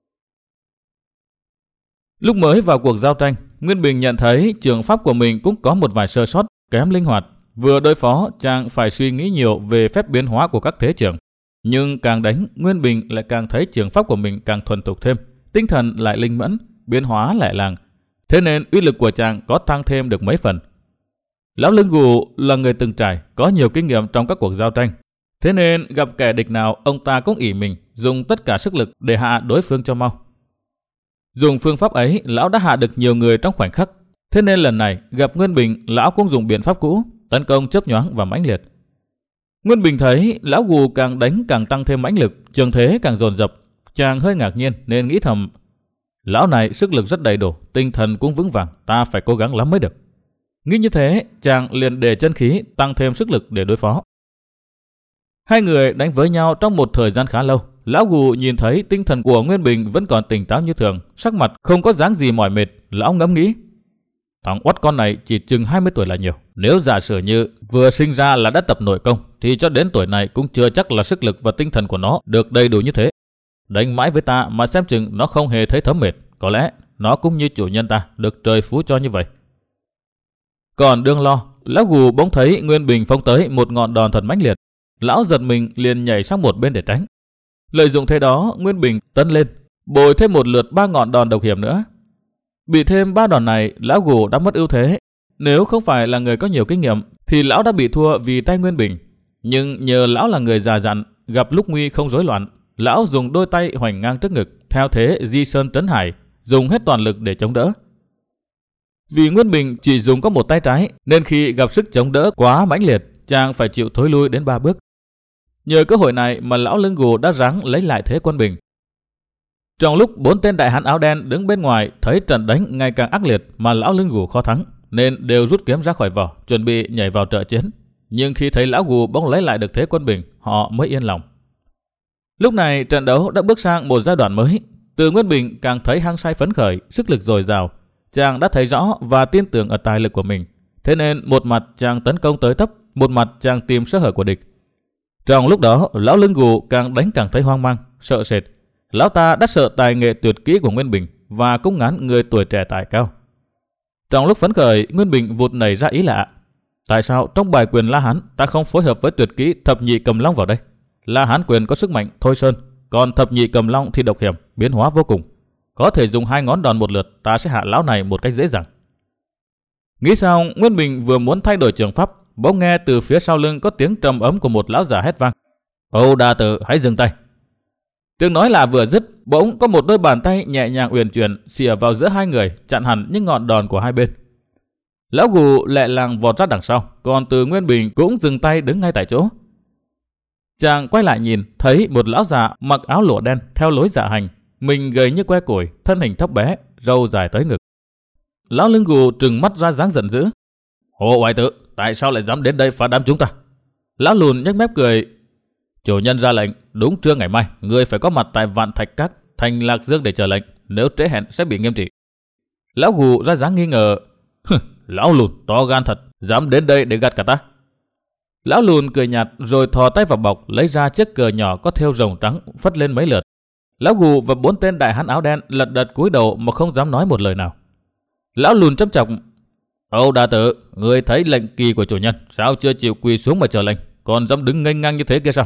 Lúc mới vào cuộc giao tranh, Nguyên Bình nhận thấy trường pháp của mình cũng có một vài sơ sót, kém linh hoạt. Vừa đối phó, chàng phải suy nghĩ nhiều về phép biến hóa của các thế trường. Nhưng càng đánh, Nguyên Bình lại càng thấy trường pháp của mình càng thuần thục thêm, tinh thần lại linh mẫn, biến hóa lại làng. Thế nên uy lực của chàng có tăng thêm được mấy phần. Lão Lưng Gù là người từng trải, có nhiều kinh nghiệm trong các cuộc giao tranh. Thế nên gặp kẻ địch nào, ông ta cũng ỷ mình, dùng tất cả sức lực để hạ đối phương cho mau. Dùng phương pháp ấy, lão đã hạ được nhiều người trong khoảnh khắc. Thế nên lần này gặp Nguyên Bình, lão cũng dùng biện pháp cũ, tấn công chớp nhoáng và mãnh liệt. Nguyên Bình thấy lão gù càng đánh càng tăng thêm mãnh lực, trường thế càng dồn dập. Chàng hơi ngạc nhiên nên nghĩ thầm, lão này sức lực rất đầy đủ, tinh thần cũng vững vàng, ta phải cố gắng lắm mới được. Nghĩ như thế, chàng liền để chân khí tăng thêm sức lực để đối phó. Hai người đánh với nhau trong một thời gian khá lâu. Lão gù nhìn thấy tinh thần của Nguyên Bình vẫn còn tỉnh táo như thường, sắc mặt không có dáng gì mỏi mệt. Lão ngẫm nghĩ, thằng oắt con này chỉ chừng hai mươi tuổi là nhiều. Nếu giả sử như vừa sinh ra là đã tập nội công, thì cho đến tuổi này cũng chưa chắc là sức lực và tinh thần của nó được đầy đủ như thế. Đánh mãi với ta mà xem chừng nó không hề thấy thấm mệt. Có lẽ nó cũng như chủ nhân ta, được trời phú cho như vậy. Còn đương lo, lão gù bỗng thấy Nguyên Bình phóng tới một ngọn đòn thật mãnh liệt. Lão giật mình liền nhảy sang một bên để tránh. Lợi dụng thế đó, Nguyên Bình tấn lên, bồi thêm một lượt ba ngọn đòn độc hiểm nữa. Bị thêm ba đòn này, lão gù đã mất ưu thế. Nếu không phải là người có nhiều kinh nghiệm, thì lão đã bị thua vì tay Nguyên Bình. Nhưng nhờ lão là người già dặn, gặp lúc nguy không rối loạn, lão dùng đôi tay hoành ngang trước ngực, theo thế Di Sơn Trấn Hải, dùng hết toàn lực để chống đỡ. Vì Nguyên Bình chỉ dùng có một tay trái, nên khi gặp sức chống đỡ quá mãnh liệt, chàng phải chịu thối lui đến ba bước. Nhờ cơ hội này mà lão Lưng Gù đã ráng lấy lại thế quân bình. Trong lúc bốn tên đại hán áo đen đứng bên ngoài thấy trận đánh ngày càng ác liệt mà lão Lưng Gù khó thắng, nên đều rút kiếm ra khỏi vỏ, chuẩn bị nhảy vào trợ chiến. Nhưng khi thấy lão Gù bỗng lấy lại được thế quân bình, họ mới yên lòng. Lúc này trận đấu đã bước sang một giai đoạn mới. Từ Nguyên Bình càng thấy hăng say phấn khởi, sức lực dồi dào. Chàng đã thấy rõ và tin tưởng ở tài lực của mình. Thế nên một mặt chàng tấn công tới tấp, một mặt chàng tìm sơ hở của địch. Trong lúc đó, lão Lưng Gù càng đánh càng thấy hoang mang, sợ sệt. Lão ta đã sợ tài nghệ tuyệt kỹ của Nguyên Bình và cũng ngán người tuổi trẻ tài cao. Trong lúc phấn khởi, Nguyên Bình vụt nảy ra ý lạ. Tại sao trong bài quyền La Hán ta không phối hợp với tuyệt kỹ thập nhị cầm long vào đây? La Hán quyền có sức mạnh thôi sơn, còn thập nhị cầm long thì độc hiểm, biến hóa vô cùng. Có thể dùng hai ngón đòn một lượt, ta sẽ hạ lão này một cách dễ dàng. Nghĩ xong, Nguyên Bình vừa muốn thay đổi trường pháp, bỗng nghe từ phía sau lưng có tiếng trầm ấm của một lão già hét vang. Âu Đa Tử, hãy dừng tay. Tiếng nói là vừa dứt, bỗng có một đôi bàn tay nhẹ nhàng uyển chuyển xìa vào giữa hai người, chặn hẳn những ngọn đòn của hai bên. Lão Gù lẹ làng vọt ra đằng sau, còn Từ Nguyên Bình cũng dừng tay đứng ngay tại chỗ. Chàng quay lại nhìn, thấy một lão già mặc áo lụa đen theo lối dạ hành, mình gầy như que củi, thân hình thấp bé, râu dài tới ngực. Lão Lưng Gù trừng mắt ra dáng giận dữ. Hồ Hoài Tử, tại sao lại dám đến đây phá đám chúng ta? Lão Lùn nhếch mép cười. Chủ nhân ra lệnh, đúng trưa ngày mai, ngươi phải có mặt tại Vạn Thạch Các, thành Lạc Dương để chờ lệnh, nếu trễ hẹn sẽ bị nghiêm trị. Lão Gù ra dáng nghi ngờ. Lão Lùn to gan thật, dám đến đây để gạt cả ta. Lão Lùn cười nhạt rồi thò tay vào bọc lấy ra chiếc cờ nhỏ có thêu rồng trắng, phất lên mấy lượt. Lão Gù và bốn tên đại hán áo đen lật đật cúi đầu mà không dám nói một lời nào. Lão Lùn châm chọc. Âu Đa Tử, ngươi thấy lệnh kỳ của chủ nhân, sao chưa chịu quỳ xuống mà chờ lệnh, còn dám đứng nghênh ngang như thế kia sao?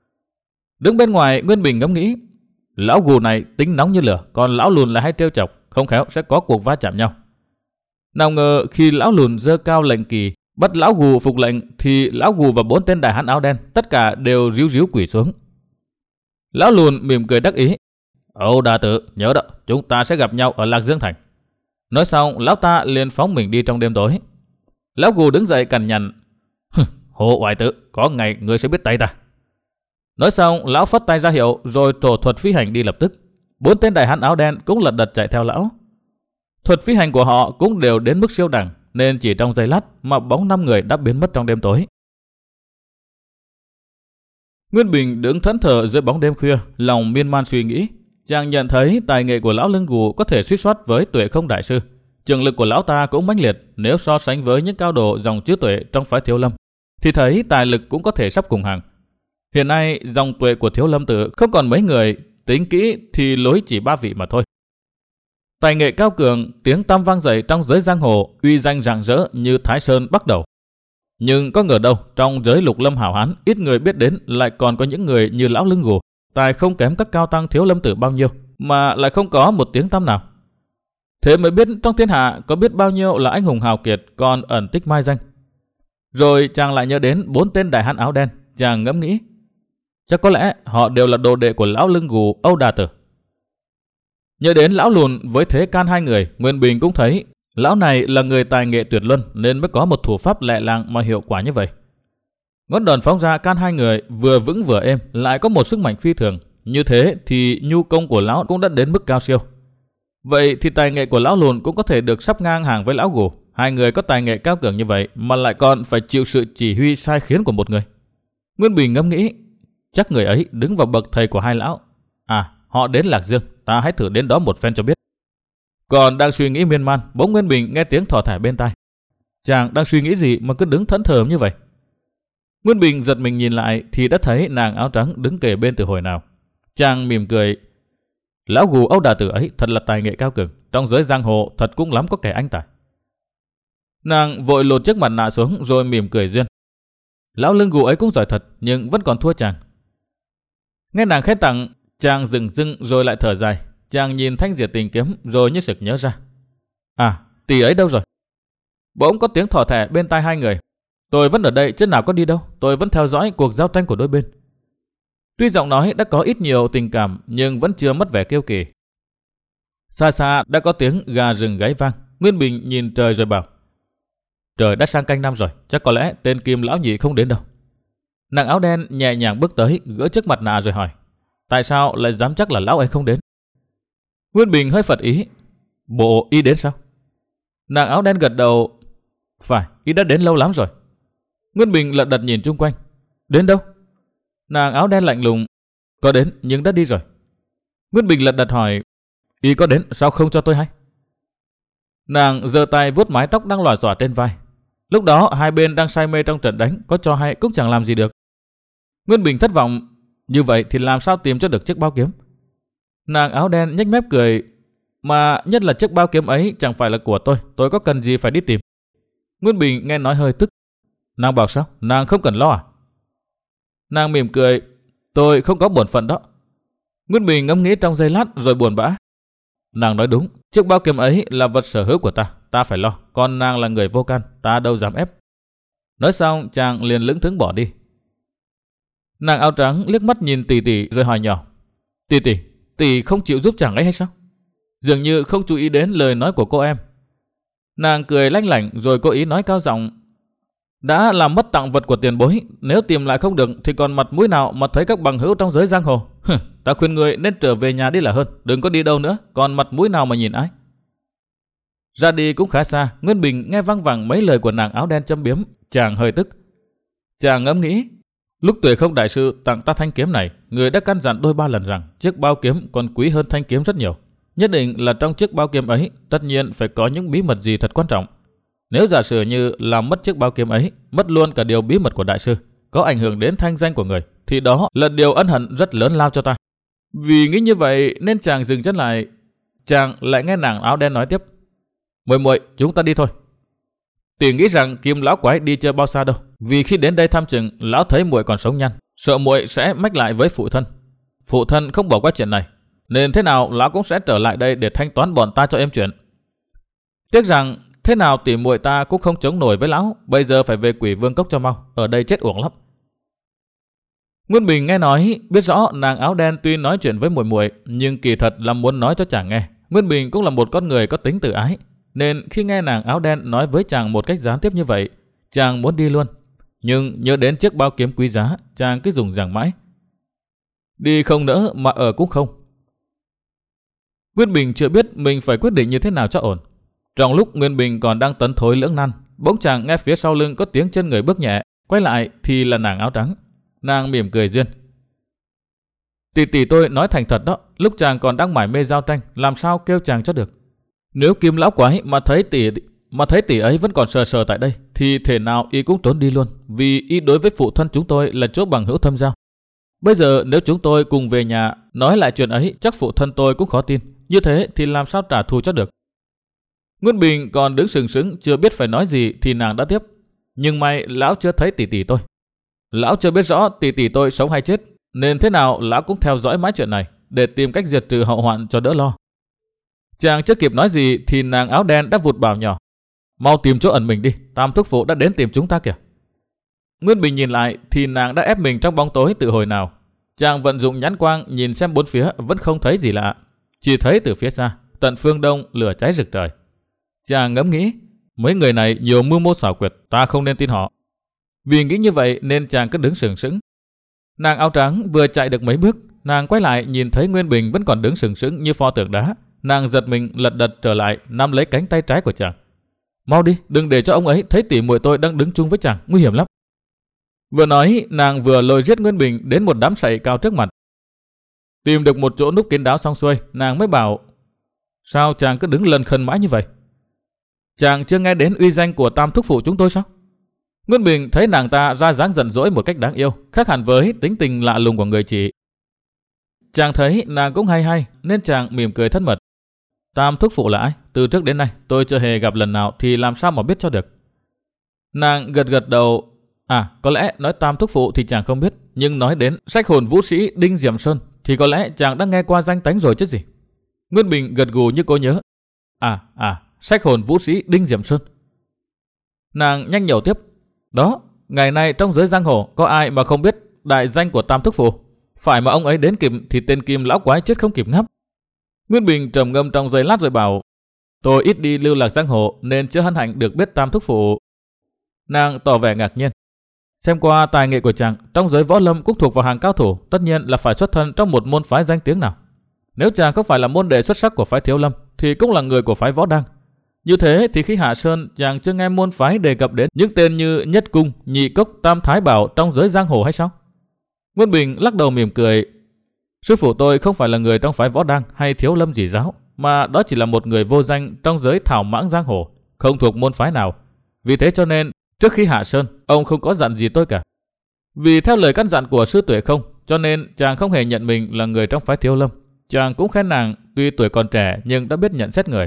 Đứng bên ngoài, Nguyên Bình ngẫm nghĩ. Lão Gù này tính nóng như lửa, còn lão Lùn lại hay trêu chọc, không khéo sẽ có cuộc va chạm nhau. Nào ngờ khi lão Lùn giơ cao lệnh kỳ, bắt lão Gù phục lệnh, thì lão Gù và bốn tên đại hán áo đen tất cả đều ríu ríu quỳ xuống. Lão Lùn mỉm cười đắc ý. Âu Đa Tử, nhớ đó, chúng ta sẽ gặp nhau ở Lạc Dương Thành. Nói xong, lão ta liền phóng mình đi trong đêm tối. Lão Gù đứng dậy cằn nhằn. Hồ Hoài Tử, có ngày ngươi sẽ biết tay ta. Nói xong, lão phất tay ra hiệu rồi trổ thuật phi hành đi lập tức. Bốn tên đại hán áo đen cũng lật đật chạy theo lão. Thuật phi hành của họ cũng đều đến mức siêu đẳng, nên chỉ trong giây lát mà bóng năm người đã biến mất trong đêm tối. Nguyên Bình đứng thẫn thờ dưới bóng đêm khuya, lòng miên man suy nghĩ. Chàng nhận thấy tài nghệ của lão lưng gù có thể suýt soát với Tuệ Không đại sư. Trường lực của lão ta cũng mãnh liệt, nếu so sánh với những cao độ dòng chữ Tuệ trong phái Thiếu Lâm, thì thấy tài lực cũng có thể sắp cùng hàng. Hiện nay dòng Tuệ của Thiếu Lâm tự không còn mấy người, tính kỹ thì lối chỉ ba vị mà thôi. Tài nghệ cao cường, tiếng tăm vang dậy trong giới giang hồ, uy danh rạng rỡ như Thái Sơn Bắc Đầu. Nhưng có ngờ đâu, trong giới lục lâm hảo hán, ít người biết đến lại còn có những người như lão lưng gù, tài không kém các cao tăng Thiếu Lâm tự bao nhiêu, mà lại không có một tiếng tăm nào. Thế mới biết trong thiên hạ có biết bao nhiêu là anh hùng hào kiệt còn ẩn tích mai danh. Rồi chàng lại nhớ đến bốn tên đại hán áo đen, chàng ngẫm nghĩ, chắc có lẽ họ đều là đồ đệ của lão lưng gù Âu Đà Tử. Nhớ đến lão lùn với thế can hai người, Nguyên Bình cũng thấy lão này là người tài nghệ tuyệt luân nên mới có một thủ pháp lẹ làng mà hiệu quả như vậy. Ngón đòn phóng ra can hai người vừa vững vừa êm, lại có một sức mạnh phi thường. Như thế thì nhu công của lão cũng đã đến mức cao siêu. Vậy thì tài nghệ của lão lùn cũng có thể được sắp ngang hàng với lão gù. Hai người có tài nghệ cao cường như vậy mà lại còn phải chịu sự chỉ huy sai khiến của một người. Nguyên Bình ngẫm nghĩ, chắc người ấy đứng vào bậc thầy của hai lão. À, họ đến Lạc Dương, ta hãy thử đến đó một phen cho biết. Còn đang suy nghĩ miên man, bỗng Nguyên Bình nghe tiếng thỏ thẻ bên tai. Chàng đang suy nghĩ gì mà cứ đứng thẫn thờ như vậy? Nguyên Bình giật mình nhìn lại thì đã thấy nàng áo trắng đứng kề bên từ hồi nào. Chàng mỉm cười. Lão gù Âu Đà Tử ấy thật là tài nghệ cao cường, trong giới giang hồ thật cũng lắm có kẻ anh tài. Nàng vội lột chiếc mặt nạ xuống rồi mỉm cười duyên. Lão lưng gù ấy cũng giỏi thật, nhưng vẫn còn thua chàng. Nghe nàng khen tặng, chàng dừng dưng rồi lại thở dài. Chàng nhìn thanh diệt tình kiếm rồi như sực nhớ ra. À, tỷ ấy đâu rồi? Bỗng có tiếng thỏ thẻ bên tai hai người. Tôi vẫn ở đây chứ nào có đi đâu, tôi vẫn theo dõi cuộc giao tranh của đôi bên. Tuy giọng nói đã có ít nhiều tình cảm nhưng vẫn chưa mất vẻ kiêu kỳ. Xa xa đã có tiếng gà rừng gáy vang. Nguyên Bình nhìn trời rồi bảo, trời đã sang canh năm rồi, chắc có lẽ tên Kim lão nhị không đến đâu. Nàng áo đen nhẹ nhàng bước tới, gỡ chiếc mặt nạ rồi hỏi, tại sao lại dám chắc là lão ấy không đến? Nguyên Bình hơi phật ý, bộ y đến sao? Nàng áo đen gật đầu, phải, y đã đến lâu lắm rồi. Nguyên Bình lật đật nhìn chung quanh, đến đâu? Nàng áo đen lạnh lùng, có đến nhưng đã đi rồi. Nguyên Bình lật đật hỏi, y có đến sao không cho tôi hay? Nàng giơ tay vuốt mái tóc đang lòa xòa trên vai. Lúc đó hai bên đang say mê trong trận đánh, có cho hay cũng chẳng làm gì được. Nguyên Bình thất vọng, như vậy thì làm sao tìm cho được chiếc bao kiếm? Nàng áo đen nhếch mép cười, mà nhất là chiếc bao kiếm ấy chẳng phải là của tôi, tôi có cần gì phải đi tìm? Nguyên Bình nghe nói hơi tức. Nàng bảo sao? Nàng không cần lo à? Nàng mỉm cười, tôi không có bổn phận đó. Nguyên Bình ngẫm nghĩ trong giây lát rồi buồn bã. Nàng nói đúng, chiếc bao kiếm ấy là vật sở hữu của ta, ta phải lo, còn nàng là người vô can, ta đâu dám ép. Nói xong chàng liền lững thững bỏ đi. Nàng áo trắng liếc mắt nhìn tỷ tỷ rồi hỏi nhỏ, tỷ tỷ, tỷ không chịu giúp chàng ấy hay sao? Dường như không chú ý đến lời nói của cô em. Nàng cười lanh lảnh rồi cố ý nói cao giọng, đã làm mất tặng vật của tiền bối, nếu tìm lại không được thì còn mặt mũi nào mà thấy các bằng hữu trong giới giang hồ. Ta khuyên người nên trở về nhà đi là hơn, đừng có đi đâu nữa, còn mặt mũi nào mà nhìn ai. Ra đi cũng khá xa, Nguyên Bình nghe văng vẳng mấy lời của nàng áo đen châm biếm, chàng hơi tức. Chàng ngẫm nghĩ, lúc Tuệ Không đại sư tặng ta thanh kiếm này, người đã căn dặn đôi ba lần rằng chiếc bao kiếm còn quý hơn thanh kiếm rất nhiều. Nhất định là trong chiếc bao kiếm ấy tất nhiên phải có những bí mật gì thật quan trọng. Nếu giả sử như làm mất chiếc bao kiếm ấy, mất luôn cả điều bí mật của đại sư, có ảnh hưởng đến thanh danh của người, thì đó là điều ân hận rất lớn lao cho ta. Vì nghĩ như vậy nên chàng dừng chân lại. Chàng lại nghe nàng áo đen nói tiếp, muội muội, chúng ta đi thôi. Tỷ nghĩ rằng Kim lão quái đi chưa bao xa đâu, vì khi đến đây thăm chừng lão thấy muội còn sống nhăn, sợ muội sẽ mách lại với phụ thân. Phụ thân không bỏ qua chuyện này, nên thế nào lão cũng sẽ trở lại đây để thanh toán bọn ta cho êm chuyện. Tiếc rằng thế nào tỷ muội ta cũng không chống nổi với lão, bây giờ phải về Quỷ Vương Cốc cho mau, ở đây chết uổng lắm. Nguyên Bình nghe nói, biết rõ nàng áo đen tuy nói chuyện với muội muội, nhưng kỳ thật là muốn nói cho chàng nghe. Nguyên Bình cũng là một con người có tính tự ái, nên khi nghe nàng áo đen nói với chàng một cách gián tiếp như vậy, chàng muốn đi luôn. Nhưng nhớ đến chiếc bao kiếm quý giá, chàng cứ dùng rằng mãi. Đi không nỡ mà ở cũng không. Nguyên Bình chưa biết mình phải quyết định như thế nào cho ổn. Trong lúc Nguyên Bình còn đang tấn thối lưỡng nan, bỗng chàng nghe phía sau lưng có tiếng chân người bước nhẹ, quay lại thì là nàng áo trắng. Nàng mỉm cười duyên. Tỷ tỷ tôi nói thành thật đó, lúc chàng còn đang mải mê giao tranh, làm sao kêu chàng cho được. Nếu Kim lão quái mà thấy tỷ mà thấy tỷ ấy vẫn còn sờ sờ tại đây, thì thể nào y cũng trốn đi luôn, vì y đối với phụ thân chúng tôi là chỗ bằng hữu thâm giao. Bây giờ nếu chúng tôi cùng về nhà nói lại chuyện ấy, chắc phụ thân tôi cũng khó tin. Như thế thì làm sao trả thù cho được. Nguyên Bình còn đứng sừng sững chưa biết phải nói gì thì nàng đã tiếp. Nhưng may lão chưa thấy tỷ tỷ tôi. Lão chưa biết rõ tỷ tỷ tôi sống hay chết, nên thế nào lão cũng theo dõi mãi chuyện này để tìm cách diệt trừ hậu hoạn cho đỡ lo. Chàng chưa kịp nói gì thì nàng áo đen đã vụt bảo nhỏ. Mau tìm chỗ ẩn mình đi, Tam thúc phụ đã đến tìm chúng ta kìa. Nguyên Bình nhìn lại thì nàng đã ép mình trong bóng tối từ hồi nào. Chàng vận dụng nhãn quang nhìn xem bốn phía vẫn không thấy gì lạ. Chỉ thấy từ phía xa, tận phương đông lửa cháy rực trời. Chàng ngẫm nghĩ, mấy người này nhiều mưu mô xảo quyệt, ta không nên tin họ. Vì nghĩ như vậy nên chàng cứ đứng sừng sững. Nàng áo trắng vừa chạy được mấy bước, nàng quay lại nhìn thấy Nguyên Bình vẫn còn đứng sừng sững như pho tượng đá. Nàng giật mình lật đật trở lại, nắm lấy cánh tay trái của chàng. Mau đi, đừng để cho ông ấy thấy tỷ muội tôi đang đứng chung với chàng, nguy hiểm lắm. Vừa nói, nàng vừa lôi giết Nguyên Bình đến một đám sậy cao trước mặt. Tìm được một chỗ núp kín đáo xong xuôi, nàng mới bảo, sao chàng cứ đứng lần khần mãi như vậy? Chàng chưa nghe đến uy danh của Tam thúc phụ chúng tôi sao? Nguyên Bình thấy nàng ta ra dáng giận dỗi một cách đáng yêu, khác hẳn với tính tình lạ lùng của người chị. Chàng thấy nàng cũng hay hay nên chàng mỉm cười thân mật. Tam thúc phụ là ai? Từ trước đến nay tôi chưa hề gặp lần nào thì làm sao mà biết cho được. Nàng gật gật đầu. À, có lẽ nói Tam thúc phụ thì chàng không biết, nhưng nói đến sách hồn vũ sĩ Đinh Diệm Sơn thì có lẽ chàng đã nghe qua danh tánh rồi chứ gì. Nguyên Bình gật gù như cố nhớ. À, à, sách hồn vũ sĩ Đinh Diệm Sơn. Nàng nhanh nhẩu tiếp. Đó, ngày nay trong giới giang hồ có ai mà không biết đại danh của Tam thúc phụ. Phải mà ông ấy đến kịp thì tên Kim lão quái chết không kịp ngáp. Nguyên Bình trầm ngâm trong giây lát rồi bảo, tôi ít đi lưu lạc giang hồ nên chưa hân hạnh được biết Tam thúc phụ. Nàng tỏ vẻ ngạc nhiên. Xem qua tài nghệ của chàng trong giới võ lâm cũng thuộc vào hàng cao thủ, tất nhiên là phải xuất thân trong một môn phái danh tiếng nào. Nếu chàng không phải là môn đệ xuất sắc của phái Thiếu Lâm thì cũng là người của phái Võ Đăng. Như thế thì khi hạ sơn chàng chưa nghe môn phái đề cập đến những tên như Nhất Cung, Nhị Cốc, Tam Thái Bảo trong giới giang hồ hay sao? Nguyên Bình lắc đầu mỉm cười. Sư phụ tôi không phải là người trong phái Võ Đăng hay Thiếu Lâm gì giáo, mà đó chỉ là một người vô danh trong giới thảo mãng giang hồ, không thuộc môn phái nào. Vì thế cho nên trước khi hạ sơn, ông không có dặn gì tôi cả. Vì theo lời căn dặn của sư Tuệ Không, cho nên chàng không hề nhận mình là người trong phái Thiếu Lâm. Chàng cũng khen nàng tuy tuổi còn trẻ nhưng đã biết nhận xét người.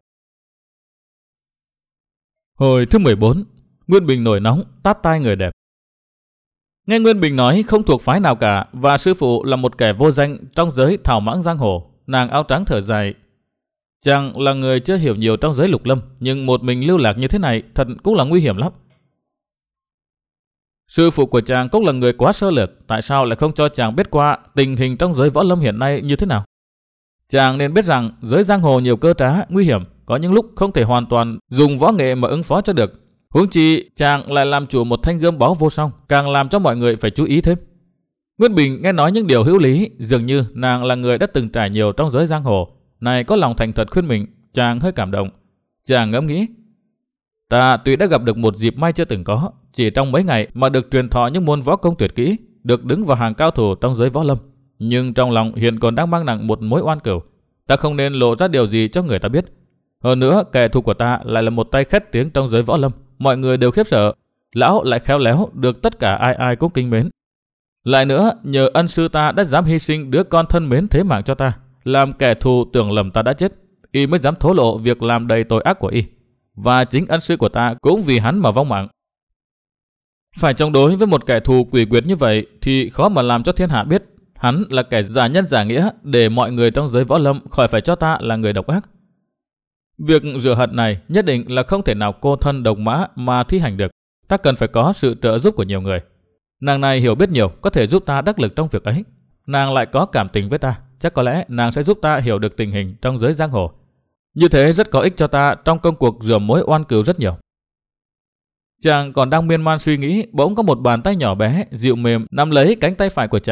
Hồi thứ mười bốn, Nguyên Bình nổi nóng, tát tai người đẹp. Nghe Nguyên Bình nói không thuộc phái nào cả và sư phụ là một kẻ vô danh trong giới thảo mãng giang hồ, nàng áo trắng thở dài. Chàng là người chưa hiểu nhiều trong giới lục lâm, nhưng một mình lưu lạc như thế này thật cũng là nguy hiểm lắm. Sư phụ của chàng cũng là người quá sơ lược, tại sao lại không cho chàng biết qua tình hình trong giới võ lâm hiện nay như thế nào? Chàng nên biết rằng giới giang hồ nhiều cơ trá, nguy hiểm, có những lúc không thể hoàn toàn dùng võ nghệ mà ứng phó cho được. Huống chi chàng lại làm chủ một thanh gươm báu vô song, càng làm cho mọi người phải chú ý thêm. Nguyên Bình nghe nói những điều hữu lý, dường như nàng là người đã từng trải nhiều trong giới giang hồ, này có lòng thành thật khuyên mình, chàng hơi cảm động. Chàng ngẫm nghĩ, ta tuy đã gặp được một dịp may chưa từng có, chỉ trong mấy ngày mà được truyền thọ những môn võ công tuyệt kỹ, được đứng vào hàng cao thủ trong giới võ lâm, nhưng trong lòng hiện còn đang mang nặng một mối oan cừu. Ta không nên lộ ra điều gì cho người ta biết. Hơn nữa, kẻ thù của ta lại là một tay khét tiếng trong giới võ lâm, mọi người đều khiếp sợ. Lão lại khéo léo, được tất cả ai ai cũng kính mến. Lại nữa, nhờ ân sư ta đã dám hy sinh đứa con thân mến thế mạng cho ta, làm kẻ thù tưởng lầm ta đã chết, y mới dám thổ lộ việc làm đầy tội ác của y. Và chính ân sư của ta cũng vì hắn mà vong mạng. Phải chống đối với một kẻ thù quỷ quyệt như vậy thì khó mà làm cho thiên hạ biết hắn là kẻ giả nhân giả nghĩa, để mọi người trong giới võ lâm khỏi phải cho ta là người độc ác. Việc rửa hận này nhất định là không thể nào cô thân độc mã mà thi hành được. Ta cần phải có sự trợ giúp của nhiều người. Nàng này hiểu biết nhiều, có thể giúp ta đắc lực trong việc ấy. Nàng lại có cảm tình với ta, chắc có lẽ nàng sẽ giúp ta hiểu được tình hình trong giới giang hồ. Như thế rất có ích cho ta trong công cuộc rửa mối oan cừu rất nhiều. Chàng còn đang miên man suy nghĩ, bỗng có một bàn tay nhỏ bé, dịu mềm nắm lấy cánh tay phải của chàng.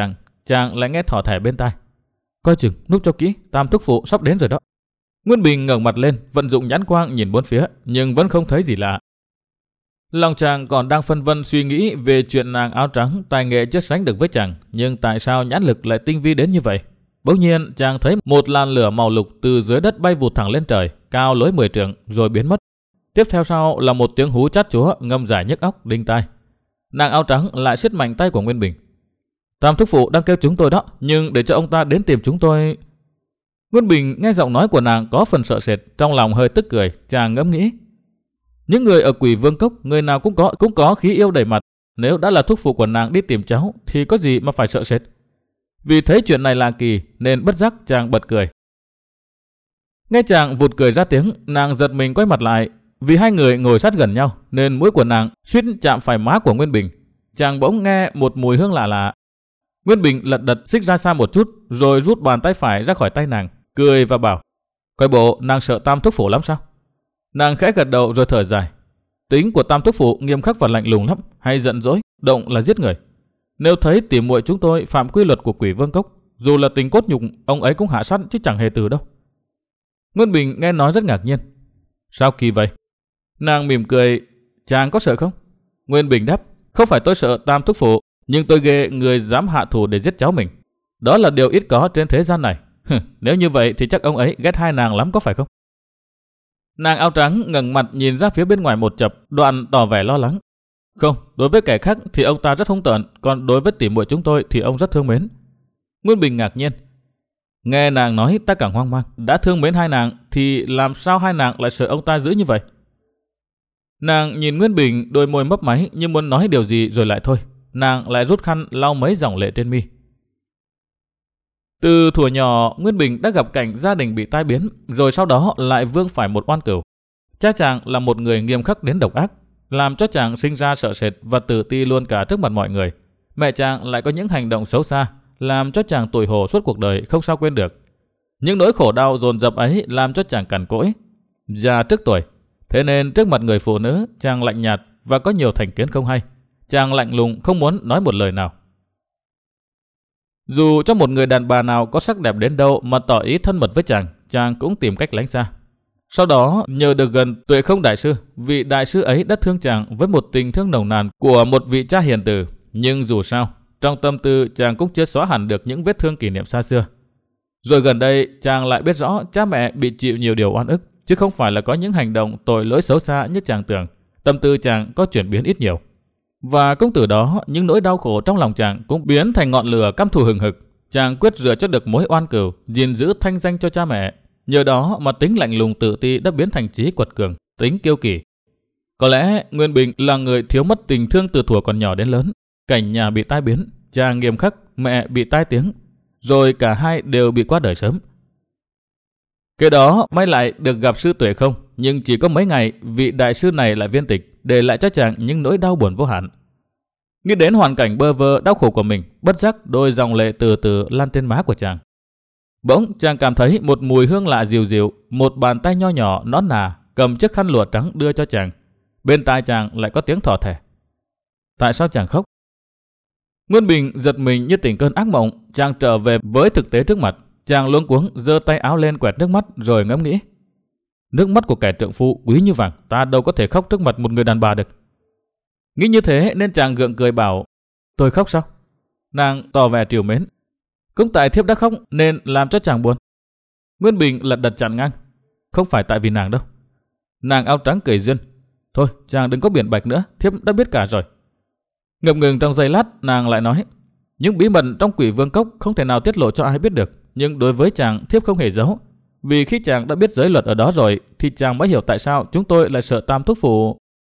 chàng lại nghe thỏ thẻ bên tai. Coi chừng, núp cho kỹ, Tam thúc phụ sắp đến rồi đó. Nguyên Bình ngẩng mặt lên, vận dụng nhãn quang nhìn bốn phía, nhưng vẫn không thấy gì lạ. Lòng chàng còn đang phân vân suy nghĩ về chuyện nàng áo trắng tài nghệ chưa sánh được với chàng, nhưng tại sao nhãn lực lại tinh vi đến như vậy? Bỗng nhiên chàng thấy một làn lửa màu lục từ dưới đất bay vụt thẳng lên trời, cao lối mười trượng rồi biến mất. Tiếp theo sau là một tiếng hú chát chúa ngâm dài nhức óc đinh tai. Nàng áo trắng lại siết mạnh tay của Nguyên Bình. Tam thúc phụ đang kêu chúng tôi đó, nhưng để cho ông ta đến tìm chúng tôi. Nguyên Bình nghe giọng nói của nàng có phần sợ sệt, trong lòng hơi tức cười, chàng ngẫm nghĩ. Những người ở Quỷ Vương Cốc, người nào cũng có cũng có khí yêu đầy mặt. Nếu đã là thúc phụ của nàng đi tìm cháu, thì có gì mà phải sợ sệt. Vì thấy chuyện này là kỳ, nên bất giác chàng bật cười. Nghe chàng vụt cười ra tiếng, nàng giật mình quay mặt lại. Vì hai người ngồi sát gần nhau, nên mũi của nàng suýt chạm phải má của Nguyên Bình. Chàng bỗng nghe một mùi hương lạ lạ. Nguyên Bình lật đật xích ra xa một chút, rồi rút bàn tay phải ra khỏi tay nàng, cười và bảo: Coi bộ nàng sợ Tam thúc phụ lắm sao? Nàng khẽ gật đầu rồi thở dài. Tính của Tam thúc phụ nghiêm khắc và lạnh lùng lắm, hay giận dỗi, động là giết người. Nếu thấy tỉ muội chúng tôi phạm quy luật của Quỷ Vương Cốc, dù là tình cốt nhục, ông ấy cũng hạ sát chứ chẳng hề từ đâu. Nguyên Bình nghe nói rất ngạc nhiên. Sao kỳ vậy? Nàng mỉm cười. Chàng có sợ không? Nguyên Bình đáp: Không phải tôi sợ Tam thúc phụ, nhưng tôi ghê người dám hạ thủ để giết cháu mình. Đó là điều ít có trên thế gian này. Nếu như vậy thì chắc ông ấy ghét hai nàng lắm có phải không? Nàng áo trắng ngẩng mặt nhìn ra phía bên ngoài một chập, đoạn tỏ vẻ lo lắng. Không, đối với kẻ khác thì ông ta rất hung tợn, còn đối với tỉ muội chúng tôi thì ông rất thương mến. Nguyên Bình ngạc nhiên. Nghe nàng nói ta càng hoang mang. Đã thương mến hai nàng thì làm sao hai nàng lại sợ ông ta dữ như vậy? Nàng nhìn Nguyên Bình, đôi môi mấp máy như muốn nói điều gì rồi lại thôi. Nàng lại rút khăn lau mấy dòng lệ trên mi. Từ thuở nhỏ, Nguyên Bình đã gặp cảnh gia đình bị tai biến, rồi sau đó lại vương phải một oan cừu. Cha chàng là một người nghiêm khắc đến độc ác, làm cho chàng sinh ra sợ sệt và tự ti luôn cả trước mặt mọi người. Mẹ chàng lại có những hành động xấu xa, làm cho chàng tủi hổ suốt cuộc đời không sao quên được. Những nỗi khổ đau dồn dập ấy làm cho chàng cằn cỗi, già trước tuổi. Thế nên trước mặt người phụ nữ, chàng lạnh nhạt và có nhiều thành kiến không hay. Chàng lạnh lùng không muốn nói một lời nào. Dù cho một người đàn bà nào có sắc đẹp đến đâu mà tỏ ý thân mật với chàng, chàng cũng tìm cách lánh xa. Sau đó nhờ được gần Tuệ Không đại sư, vị đại sư ấy đã thương chàng với một tình thương nồng nàn của một vị cha hiền từ. Nhưng dù sao, trong tâm tư chàng cũng chưa xóa hẳn được những vết thương kỷ niệm xa xưa. Rồi gần đây chàng lại biết rõ cha mẹ bị chịu nhiều điều oan ức, chứ không phải là có những hành động tội lỗi xấu xa như chàng tưởng. Tâm tư chàng có chuyển biến ít nhiều. Và cũng từ đó những nỗi đau khổ trong lòng chàng cũng biến thành ngọn lửa căm thù hừng hực. Chàng quyết rửa cho được mối oan cừu, gìn giữ thanh danh cho cha mẹ. Nhờ đó mà tính lạnh lùng tự ti đã biến thành trí quật cường, tính kiêu kỳ. Có lẽ Nguyên Bình là người thiếu mất tình thương từ thuở còn nhỏ đến lớn. Cảnh nhà bị tai biến, cha nghiêm khắc, mẹ bị tai tiếng, rồi cả hai đều bị qua đời sớm. Kế đó may lại được gặp sư Tuệ Không, nhưng chỉ có mấy ngày vị đại sư này lại viên tịch, để lại cho chàng những nỗi đau buồn vô hạn. Nghĩ đến hoàn cảnh bơ vơ đau khổ của mình, bất giác đôi dòng lệ từ từ lan trên má của chàng. Bỗng chàng cảm thấy một mùi hương lạ dịu dịu, một bàn tay nho nhỏ nõn nà cầm chiếc khăn lụa trắng đưa cho chàng. Bên tai chàng lại có tiếng thỏ thẻ. Tại sao chàng khóc? Nguyên Bình giật mình như tỉnh cơn ác mộng. Chàng trở về với thực tế trước mặt. Chàng luống cuống giơ tay áo lên quẹt nước mắt rồi ngẫm nghĩ. Nước mắt của kẻ trượng phu quý như vàng, ta đâu có thể khóc trước mặt một người đàn bà được. Nghĩ như thế nên chàng gượng cười bảo: Tôi khóc sao? Nàng tỏ vẻ trìu mến. Cũng tại thiếp đã khóc nên làm cho chàng buồn. Nguyên Bình lật đật chặn ngang. Không phải tại vì nàng đâu. Nàng áo trắng cười duyên. Thôi chàng đừng có biện bạch nữa, thiếp đã biết cả rồi. Ngập ngừng trong giây lát, nàng lại nói: Những bí mật trong Quỷ Vương Cốc không thể nào tiết lộ cho ai biết được, nhưng đối với chàng thiếp không hề giấu. Vì khi chàng đã biết giới luật ở đó rồi thì chàng mới hiểu tại sao chúng tôi lại sợ Tam thúc phụ.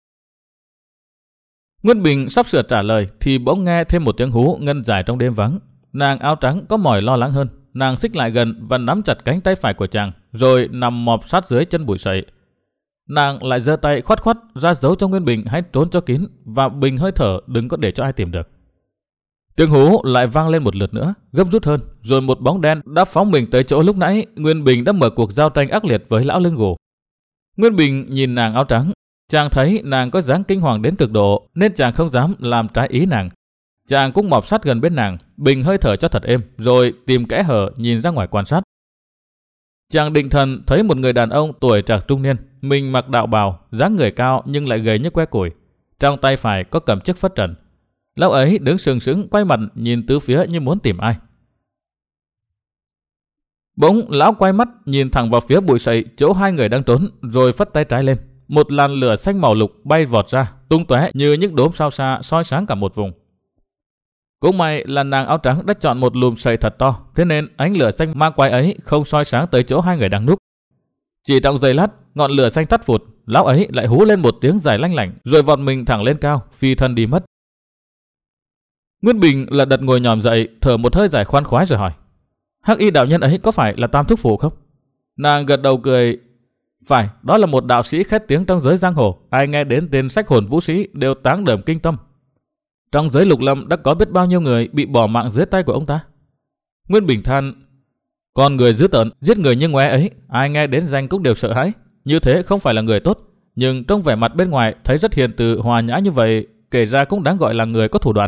Nguyên Bình sắp sửa trả lời thì bỗng nghe thêm một tiếng hú ngân dài trong đêm vắng. Nàng áo trắng có mỏi lo lắng hơn. Nàng xích lại gần và nắm chặt cánh tay phải của chàng, rồi nằm mọp sát dưới chân bụi sậy. Nàng lại giơ tay khoát khoát ra dấu cho Nguyên Bình hãy trốn cho kín và bình hơi thở đừng có để cho ai tìm được. Tiếng hú lại vang lên một lượt nữa, gấp rút hơn, rồi một bóng đen đã phóng mình tới chỗ lúc nãy Nguyên Bình đã mở cuộc giao tranh ác liệt với lão lưng gù. Nguyên Bình nhìn nàng áo trắng, chàng thấy nàng có dáng kinh hoàng đến cực độ nên chàng không dám làm trái ý nàng. Chàng cũng mọp sát gần bên nàng, bình hơi thở cho thật êm, rồi tìm kẽ hở nhìn ra ngoài quan sát. Chàng định thần thấy một người đàn ông tuổi trạc trung niên, mình mặc đạo bào, dáng người cao nhưng lại gầy như que củi. Trong tay phải có cầm chiếc phất trần. Lão ấy đứng sừng sững quay mặt nhìn tứ phía như muốn tìm ai. Bỗng lão quay mắt nhìn thẳng vào phía bụi sậy chỗ hai người đang trốn, rồi phất tay trái lên. Một làn lửa xanh màu lục bay vọt ra, tung tóe như những đốm sao xa soi sáng cả một vùng. Cũng may là nàng áo trắng đã chọn một lùm sậy thật to, thế nên ánh lửa xanh ma quái ấy không soi sáng tới chỗ hai người đang núp. Chỉ trong giây lát, ngọn lửa xanh tắt phụt, lão ấy lại hú lên một tiếng dài lanh lảnh, rồi vọt mình thẳng lên cao, phi thân đi mất. Nguyên Bình là đật ngồi nhòm dậy, thở một hơi dài khoan khoái rồi hỏi: Hắc y đạo nhân ấy có phải là Tam Thúc Phụ không? Nàng gật đầu cười: Phải, đó là một đạo sĩ khét tiếng trong giới giang hồ, ai nghe đến tên sách hồn vũ sĩ đều táng đờm kinh tâm. Trong giới lục lâm đã có biết bao nhiêu người bị bỏ mạng dưới tay của ông ta. Nguyên Bình than: Con người dữ tợn, giết người như ngoé ấy, ai nghe đến danh cũng đều sợ hãi. Như thế không phải là người tốt, nhưng trong vẻ mặt bên ngoài thấy rất hiền từ hòa nhã như vậy, kể ra cũng đáng gọi là người có thủ đoạn.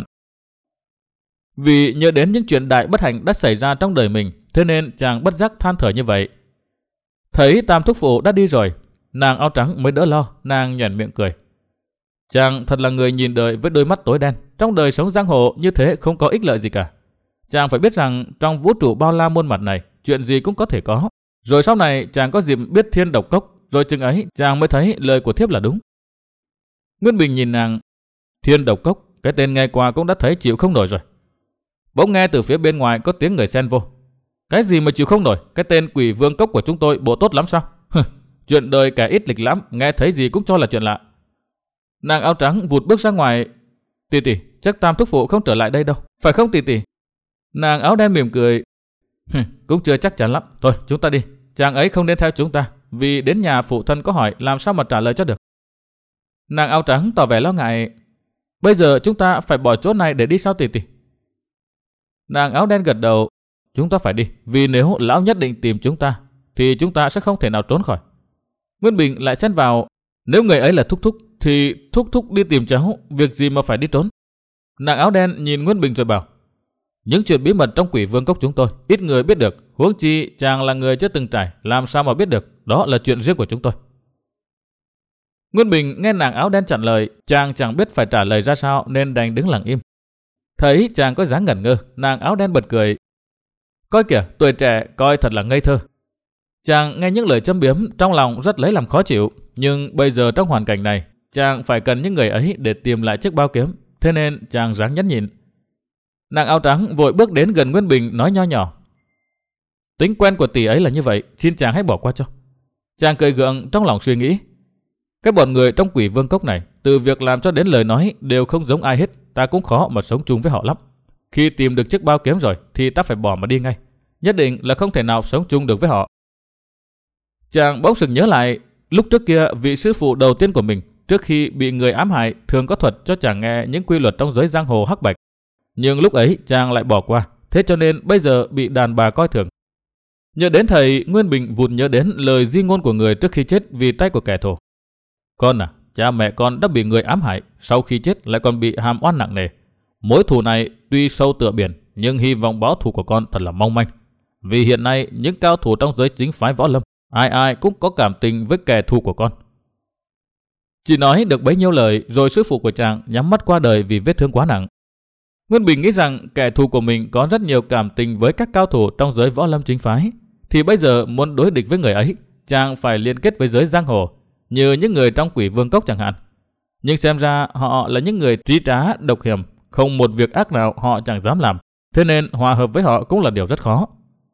Vì nhớ đến những chuyện đại bất hạnh đã xảy ra trong đời mình, thế nên chàng bất giác than thở như vậy. Thấy Tam Thúc Phụ đã đi rồi, nàng áo trắng mới đỡ lo, nàng nhoẻn miệng cười. Chàng thật là người nhìn đời với đôi mắt tối đen, trong đời sống giang hồ như thế không có ích lợi gì cả. Chàng phải biết rằng trong vũ trụ bao la muôn mặt này, chuyện gì cũng có thể có. Rồi sau này chàng có dịp biết thiên độc cốc, rồi chừng ấy chàng mới thấy lời của thiếp là đúng. Nguyên Bình nhìn nàng: Thiên độc cốc, cái tên nghe qua cũng đã thấy chịu không nổi rồi. Bỗng nghe từ phía bên ngoài có tiếng người xen vô: Cái gì mà chịu không nổi, cái tên Quỷ Vương Cốc của chúng tôi bộ tốt lắm sao? Chuyện đời kẻ ít lịch lắm, nghe thấy gì cũng cho là chuyện lạ. Nàng áo trắng vụt bước ra ngoài: Tỷ tỷ, chắc Tam Thúc Phụ không trở lại đây đâu, phải không tỷ tỷ? Nàng áo đen mỉm cười: Cũng chưa chắc chắn lắm, thôi chúng ta đi. Chàng ấy không nên theo chúng ta, vì đến nhà phụ thân có hỏi làm sao mà trả lời cho được. Nàng áo trắng tỏ vẻ lo ngại: Bây giờ chúng ta phải bỏ chỗ này để đi sao tỷ tỷ? Nàng áo đen gật đầu: Chúng ta phải đi, vì nếu lão nhất định tìm chúng ta thì chúng ta sẽ không thể nào trốn khỏi. Nguyên Bình lại xen vào: Nếu người ấy là Thúc Thúc thì Thúc Thúc đi tìm cháu, việc gì mà phải đi trốn? Nàng áo đen nhìn Nguyên Bình rồi bảo: Những chuyện bí mật trong Quỷ Vương Cốc chúng tôi ít người biết được, huống chi chàng là người chưa từng trải, làm sao mà biết được, đó là chuyện riêng của chúng tôi. Nguyên Bình nghe nàng áo đen chặn lời, chàng chẳng biết phải trả lời ra sao nên đành đứng lặng im. Thấy chàng có dáng ngẩn ngơ, nàng áo đen bật cười: Coi kìa, tuổi trẻ coi thật là ngây thơ. Chàng nghe những lời châm biếm trong lòng rất lấy làm khó chịu, nhưng bây giờ trong hoàn cảnh này, chàng phải cần những người ấy để tìm lại chiếc bao kiếm, thế nên chàng ráng nhẫn nhịn. Nàng áo trắng vội bước đến gần Nguyên Bình nói nho nhỏ: Tính quen của tỷ ấy là như vậy, xin chàng hãy bỏ qua cho. Chàng cười gượng trong lòng suy nghĩ: Cái bọn người trong Quỷ Vương Cốc này, từ việc làm cho đến lời nói đều không giống ai hết, ta cũng khó mà sống chung với họ lắm. Khi tìm được chiếc bao kiếm rồi thì ta phải bỏ mà đi ngay, nhất định là không thể nào sống chung được với họ. Chàng bỗng sực nhớ lại, lúc trước kia vị sư phụ đầu tiên của mình trước khi bị người ám hại thường có thuật cho chàng nghe những quy luật trong giới giang hồ hắc bạch. Nhưng lúc ấy chàng lại bỏ qua, thế cho nên bây giờ bị đàn bà coi thường. Nhớ đến thầy, Nguyên Bình vụt nhớ đến lời di ngôn của người trước khi chết vì tay của kẻ thù: Con à, cha mẹ con đã bị người ám hại, sau khi chết lại còn bị hàm oan nặng nề. Mối thù này tuy sâu tựa biển, nhưng hy vọng báo thù của con thật là mong manh. Vì hiện nay những cao thủ trong giới chính phái võ lâm, ai ai cũng có cảm tình với kẻ thù của con. Chỉ nói được bấy nhiêu lời, rồi sư phụ của chàng nhắm mắt qua đời vì vết thương quá nặng. Nguyên Bình nghĩ rằng kẻ thù của mình có rất nhiều cảm tình với các cao thủ trong giới võ lâm chính phái, thì bây giờ muốn đối địch với người ấy, chàng phải liên kết với giới giang hồ, như những người trong Quỷ Vương Cốc chẳng hạn. Nhưng xem ra họ là những người trí trá, độc hiểm, không một việc ác nào họ chẳng dám làm, thế nên hòa hợp với họ cũng là điều rất khó.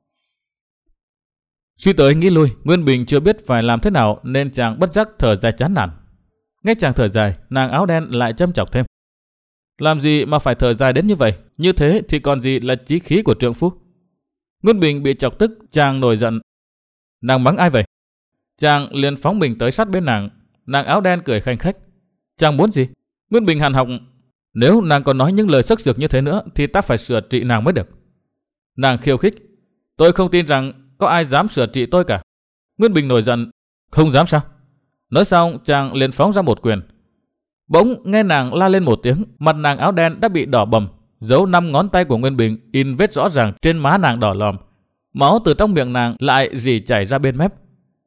Suy tới nghĩ lui, Nguyên Bình chưa biết phải làm thế nào nên chàng bất giác thở dài chán nản. Nghe chàng thở dài, nàng áo đen lại châm chọc thêm: Làm gì mà phải thở dài đến như vậy, như thế thì còn gì là chí khí của trượng phu. Nguyên Bình bị chọc tức, chàng nổi giận: Nàng mắng ai vậy? Chàng liền phóng mình tới sát bên nàng. Nàng áo đen cười khanh khách: Chàng muốn gì? Nguyên Bình hằn học: Nếu nàng còn nói những lời sắc sược như thế nữa thì ta phải sửa trị nàng mới được. Nàng khiêu khích: Tôi không tin rằng có ai dám sửa trị tôi cả. Nguyên Bình nổi giận: Không dám sao? Nói xong chàng liền phóng ra một quyền. Bỗng nghe nàng la lên một tiếng, mặt nàng áo đen đã bị đỏ bầm, dấu năm ngón tay của Nguyên Bình in vết rõ ràng trên má nàng đỏ lòm. Máu từ trong miệng nàng lại rỉ chảy ra bên mép.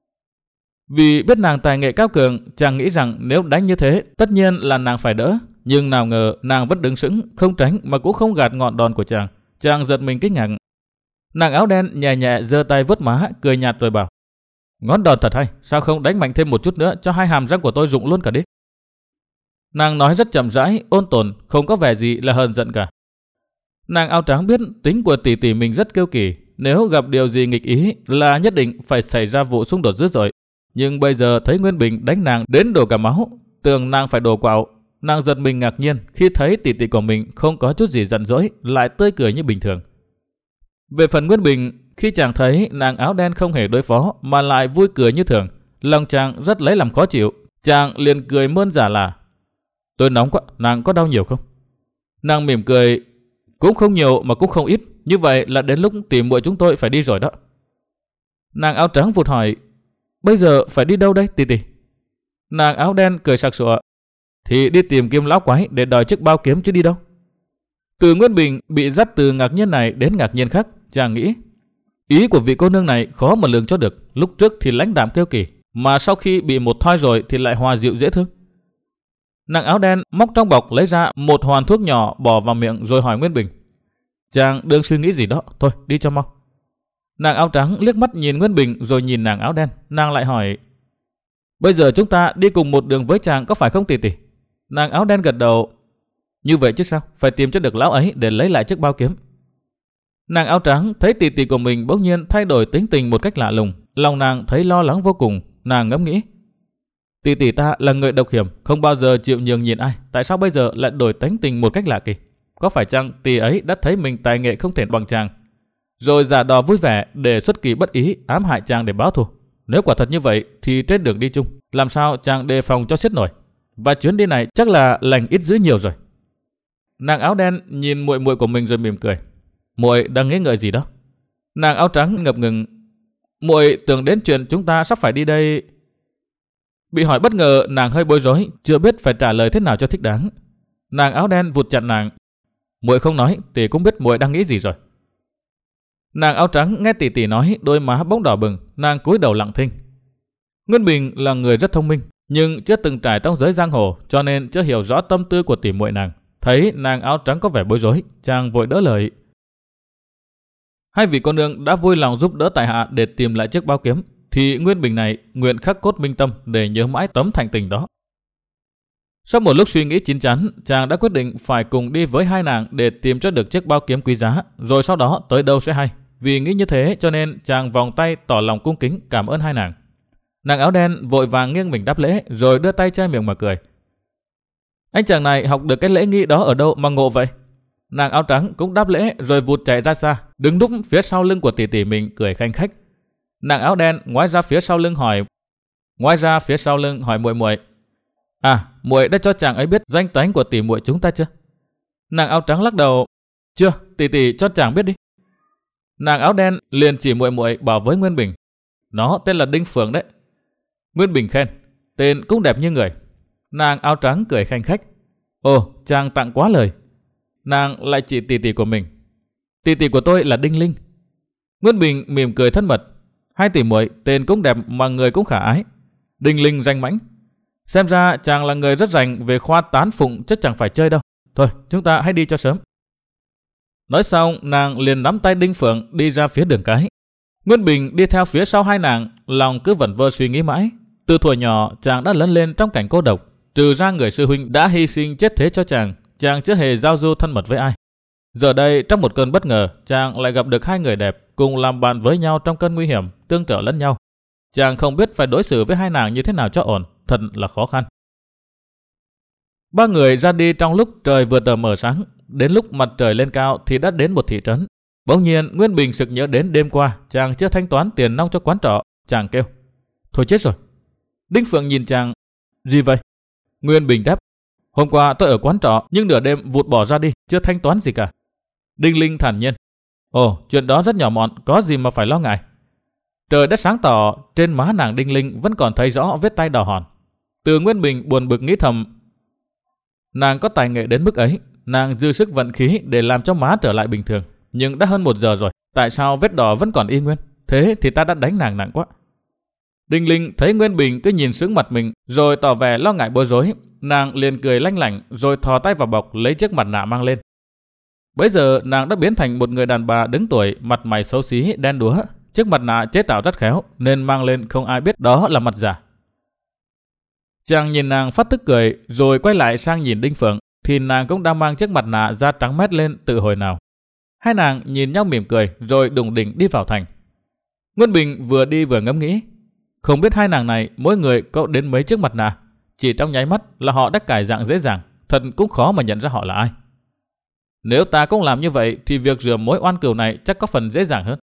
Vì biết nàng tài nghệ cao cường, chàng nghĩ rằng nếu đánh như thế, tất nhiên là nàng phải đỡ. Nhưng nào ngờ nàng vẫn đứng sững, không tránh mà cũng không gạt ngọn đòn của chàng. Chàng giật mình kinh ngạc. Nàng áo đen nhẹ nhẹ giơ tay vuốt má, cười nhạt rồi bảo: ngón đòn thật hay, sao không đánh mạnh thêm một chút nữa cho hai hàm răng của tôi rụng luôn cả đi. Nàng nói rất chậm rãi, ôn tồn, không có vẻ gì là hờn giận cả. Nàng áo trắng biết tính của tỷ tỷ mình rất kiêu kỳ, nếu gặp điều gì nghịch ý là nhất định phải xảy ra vụ xung đột dữ dội. Nhưng bây giờ thấy Nguyên Bình đánh nàng đến đổ cả máu, tưởng nàng phải đổ quạo. Nàng giật mình ngạc nhiên khi thấy tỷ tỷ của mình không có chút gì giận dỗi, lại tươi cười như bình thường. Về phần Nguyên Bình, khi chàng thấy nàng áo đen không hề đối phó mà lại vui cười như thường, lòng chàng rất lấy làm khó chịu. Chàng liền cười mơn giả là: tôi nóng quá, nàng có đau nhiều không? Nàng mỉm cười: cũng không nhiều mà cũng không ít, như vậy là đến lúc tìm muội chúng tôi phải đi rồi đó. Nàng áo trắng vụt hỏi: bây giờ phải đi đâu đây tỷ tỷ? Nàng áo đen cười sặc sụa: thì đi tìm Kim lão quái để đòi chiếc bao kiếm chứ đi đâu. Từ Nguyên Bình bị dắt từ ngạc nhiên này đến ngạc nhiên khác, chàng nghĩ ý của vị cô nương này khó mà lường cho được. Lúc trước thì lãnh đạm kiêu kỳ, mà sau khi bị một thoi rồi thì lại hòa dịu dễ thương. Nàng áo đen móc trong bọc lấy ra một hoàn thuốc nhỏ bỏ vào miệng rồi hỏi Nguyên Bình. Chàng đương suy nghĩ gì đó, thôi đi cho mau. Nàng áo trắng liếc mắt nhìn Nguyên Bình rồi nhìn nàng áo đen. Nàng lại hỏi: bây giờ chúng ta đi cùng một đường với chàng có phải không tỷ tỷ? Nàng áo đen gật đầu: như vậy chứ sao, phải tìm cho được lão ấy để lấy lại chiếc bao kiếm. Nàng áo trắng thấy tỷ tỷ của mình bỗng nhiên thay đổi tính tình một cách lạ lùng, lòng nàng thấy lo lắng vô cùng. Nàng ngẫm nghĩ: tỷ tỷ ta là người độc hiểm, không bao giờ chịu nhường nhịn ai, tại sao bây giờ lại đổi tính tình một cách lạ kỳ? Có phải chăng tỷ ấy đã thấy mình tài nghệ không thể bằng chàng, rồi giả đò vui vẻ để xuất kỳ bất ý ám hại chàng để báo thù? Nếu quả thật như vậy thì trên đường đi chung, làm sao chàng đề phòng cho xiết nổi? Và chuyến đi này chắc là lành ít dữ nhiều rồi. Nàng áo đen nhìn muội muội của mình rồi mỉm cười: muội đang nghĩ ngợi gì đó? Nàng áo trắng ngập ngừng: muội tưởng đến chuyện chúng ta sắp phải đi đây. Bị hỏi bất ngờ, nàng hơi bối rối, chưa biết phải trả lời thế nào cho thích đáng. Nàng áo đen vụt chặn nàng: muội không nói thì cũng biết muội đang nghĩ gì rồi. Nàng áo trắng nghe tỷ tỷ nói, đôi má bỗng đỏ bừng, nàng cúi đầu lặng thinh. Nguyên Bình là người rất thông minh, nhưng chưa từng trải trong giới giang hồ, cho nên chưa hiểu rõ tâm tư của tỷ muội nàng. Thấy nàng áo trắng có vẻ bối rối, chàng vội đỡ lời: hai vị cô nương đã vui lòng giúp đỡ tại hạ để tìm lại chiếc bao kiếm, thì Nguyên Bình này nguyện khắc cốt minh tâm để nhớ mãi tấm thành tình đó. Sau một lúc suy nghĩ chín chắn, chàng đã quyết định phải cùng đi với hai nàng để tìm cho được chiếc bao kiếm quý giá, rồi sau đó tới đâu sẽ hay. Vì nghĩ như thế cho nên chàng vòng tay tỏ lòng cung kính cảm ơn hai nàng. Nàng áo đen vội vàng nghiêng mình đáp lễ rồi đưa tay che miệng mà cười: anh chàng này học được cái lễ nghi đó ở đâu mà ngộ vậy? Nàng áo trắng cũng đáp lễ rồi vụt chạy ra xa, đứng núp phía sau lưng của tỷ tỷ mình cười khanh khách. Nàng áo đen ngoái ra phía sau lưng hỏi ngoái ra phía sau lưng hỏi muội muội: à, muội đã cho chàng ấy biết danh tánh của tỷ muội chúng ta chưa? Nàng áo trắng lắc đầu: chưa, tỷ tỷ cho chàng biết đi. Nàng áo đen liền chỉ muội muội bảo với Nguyên Bình: nó tên là Đinh Phượng đấy. Nguyên Bình khen: tên cũng đẹp như người. Nàng áo trắng cười khanh khách: ồ, chàng tặng quá lời. Nàng lại chỉ tỷ tỷ của mình: tỷ tỷ của tôi là Đinh Linh. Nguyên Bình mỉm cười thân mật: hai tỷ muội tên cũng đẹp mà người cũng khả ái. Đinh Linh danh mãnh. Xem ra chàng là người rất rành về khoa tán phụng chứ chẳng phải chơi đâu. Thôi chúng ta hãy đi cho sớm. Nói xong nàng liền nắm tay Đinh Phượng đi ra phía đường cái. Nguyên Bình đi theo phía sau hai nàng, lòng cứ vẩn vơ suy nghĩ mãi. Từ thuở nhỏ chàng đã lớn lên trong cảnh cô độc, trừ ra người sư huynh đã hy sinh chết thế cho chàng, chàng chưa hề giao du thân mật với ai. Giờ đây trong một cơn bất ngờ, chàng lại gặp được hai người đẹp cùng làm bạn với nhau trong cơn nguy hiểm, tương trợ lẫn nhau. Chàng không biết phải đối xử với hai nàng như thế nào cho ổn, thật là khó khăn. Ba người ra đi trong lúc trời vừa tờ mờ sáng, đến lúc mặt trời lên cao thì đã đến một thị trấn. Bỗng nhiên Nguyên Bình sực nhớ đến đêm qua chàng chưa thanh toán tiền nong cho quán trọ, chàng kêu: thôi chết rồi. Đinh Phượng nhìn chàng: gì vậy? Nguyên Bình đáp: hôm qua tôi ở quán trọ nhưng nửa đêm vụt bỏ ra đi, chưa thanh toán gì cả. Đinh Linh thản nhiên: ồ, chuyện đó rất nhỏ mọn, có gì mà phải lo ngại. Trời đã sáng tỏ, trên má nàng Đinh Linh vẫn còn thấy rõ vết tay đỏ hòn. Từ Nguyên Bình buồn bực nghĩ thầm: nàng có tài nghệ đến mức ấy nàng dư sức vận khí để làm cho má trở lại bình thường. Nhưng đã hơn một giờ rồi, tại sao vết đỏ vẫn còn y nguyên? Thế thì ta đã đánh nàng nặng quá. Đinh Linh thấy Nguyên Bình cứ nhìn sững mặt mình rồi tỏ vẻ lo ngại bối rối. Nàng liền cười lanh lảnh rồi thò tay vào bọc lấy chiếc mặt nạ mang lên. Bấy giờ nàng đã biến thành một người đàn bà đứng tuổi, mặt mày xấu xí, đen đúa. Chiếc mặt nạ chế tạo rất khéo nên mang lên không ai biết đó là mặt giả. Chàng nhìn nàng phát tức cười rồi quay lại sang nhìn Đinh Phượng thì nàng cũng đang mang chiếc mặt nạ da trắng mét lên từ hồi nào. Hai nàng nhìn nhau mỉm cười rồi đùng đỉnh đi vào thành. Nguyên Bình vừa đi vừa ngẫm nghĩ, không biết hai nàng này mỗi người có đến mấy chiếc mặt nạ. Chỉ trong nháy mắt là họ đã cải dạng dễ dàng, thật cũng khó mà nhận ra họ là ai. Nếu ta cũng làm như vậy thì việc rửa mối oan cừu này chắc có phần dễ dàng hơn.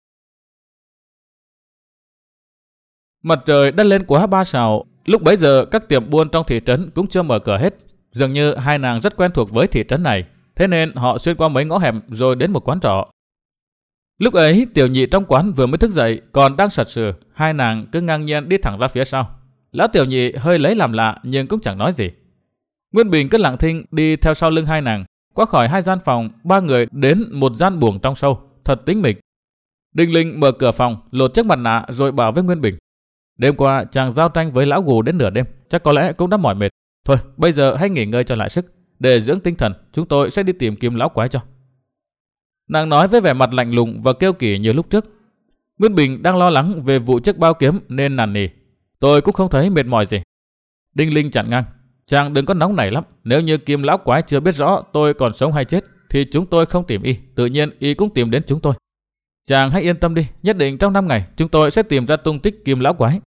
Mặt trời đã lên quá ba sào, lúc bấy giờ các tiệm buôn trong thị trấn cũng chưa mở cửa hết. Dường như hai nàng rất quen thuộc với thị trấn này, thế nên họ xuyên qua mấy ngõ hẻm rồi đến một quán trọ. Lúc ấy tiểu nhị trong quán vừa mới thức dậy, còn đang sật sừ, hai nàng cứ ngang nhiên đi thẳng ra phía sau. Lão tiểu nhị hơi lấy làm lạ nhưng cũng chẳng nói gì. Nguyên Bình cứ lặng thinh đi theo sau lưng hai nàng. Qua khỏi hai gian phòng, ba người đến một gian buồng trong sâu, thật tĩnh mịch. Đinh Linh mở cửa phòng, lột chiếc mặt nạ rồi bảo với Nguyên Bình: đêm qua chàng giao tranh với lão gù đến nửa đêm, chắc có lẽ cũng đã mỏi mệt. Thôi, bây giờ hãy nghỉ ngơi cho lại sức, để dưỡng tinh thần, chúng tôi sẽ đi tìm kiếm lão quái cho. Nàng nói với vẻ mặt lạnh lùng và kiêu kỳ như lúc trước. Nguyên Bình đang lo lắng về vụ chiếc bao kiếm nên nằn nỉ: tôi cũng không thấy mệt mỏi gì. Đinh Linh chặn ngang: chàng đừng có nóng nảy lắm, nếu như kiếm lão quái chưa biết rõ tôi còn sống hay chết thì chúng tôi không tìm y, tự nhiên y cũng tìm đến chúng tôi. Chàng hãy yên tâm đi, nhất định trong năm ngày chúng tôi sẽ tìm ra tung tích kim lão quái.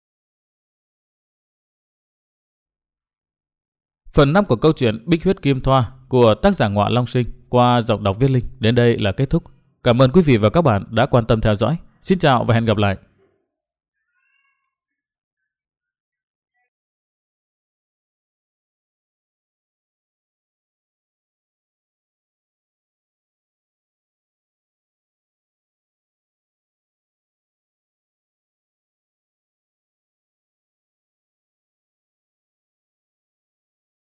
Phần năm của câu chuyện Bích Huyết Kim Thoa của tác giả Ngọa Long Sinh qua giọng đọc Viết Linh đến đây là kết thúc. Cảm ơn quý vị và các bạn đã quan tâm theo dõi. Xin chào và hẹn gặp lại.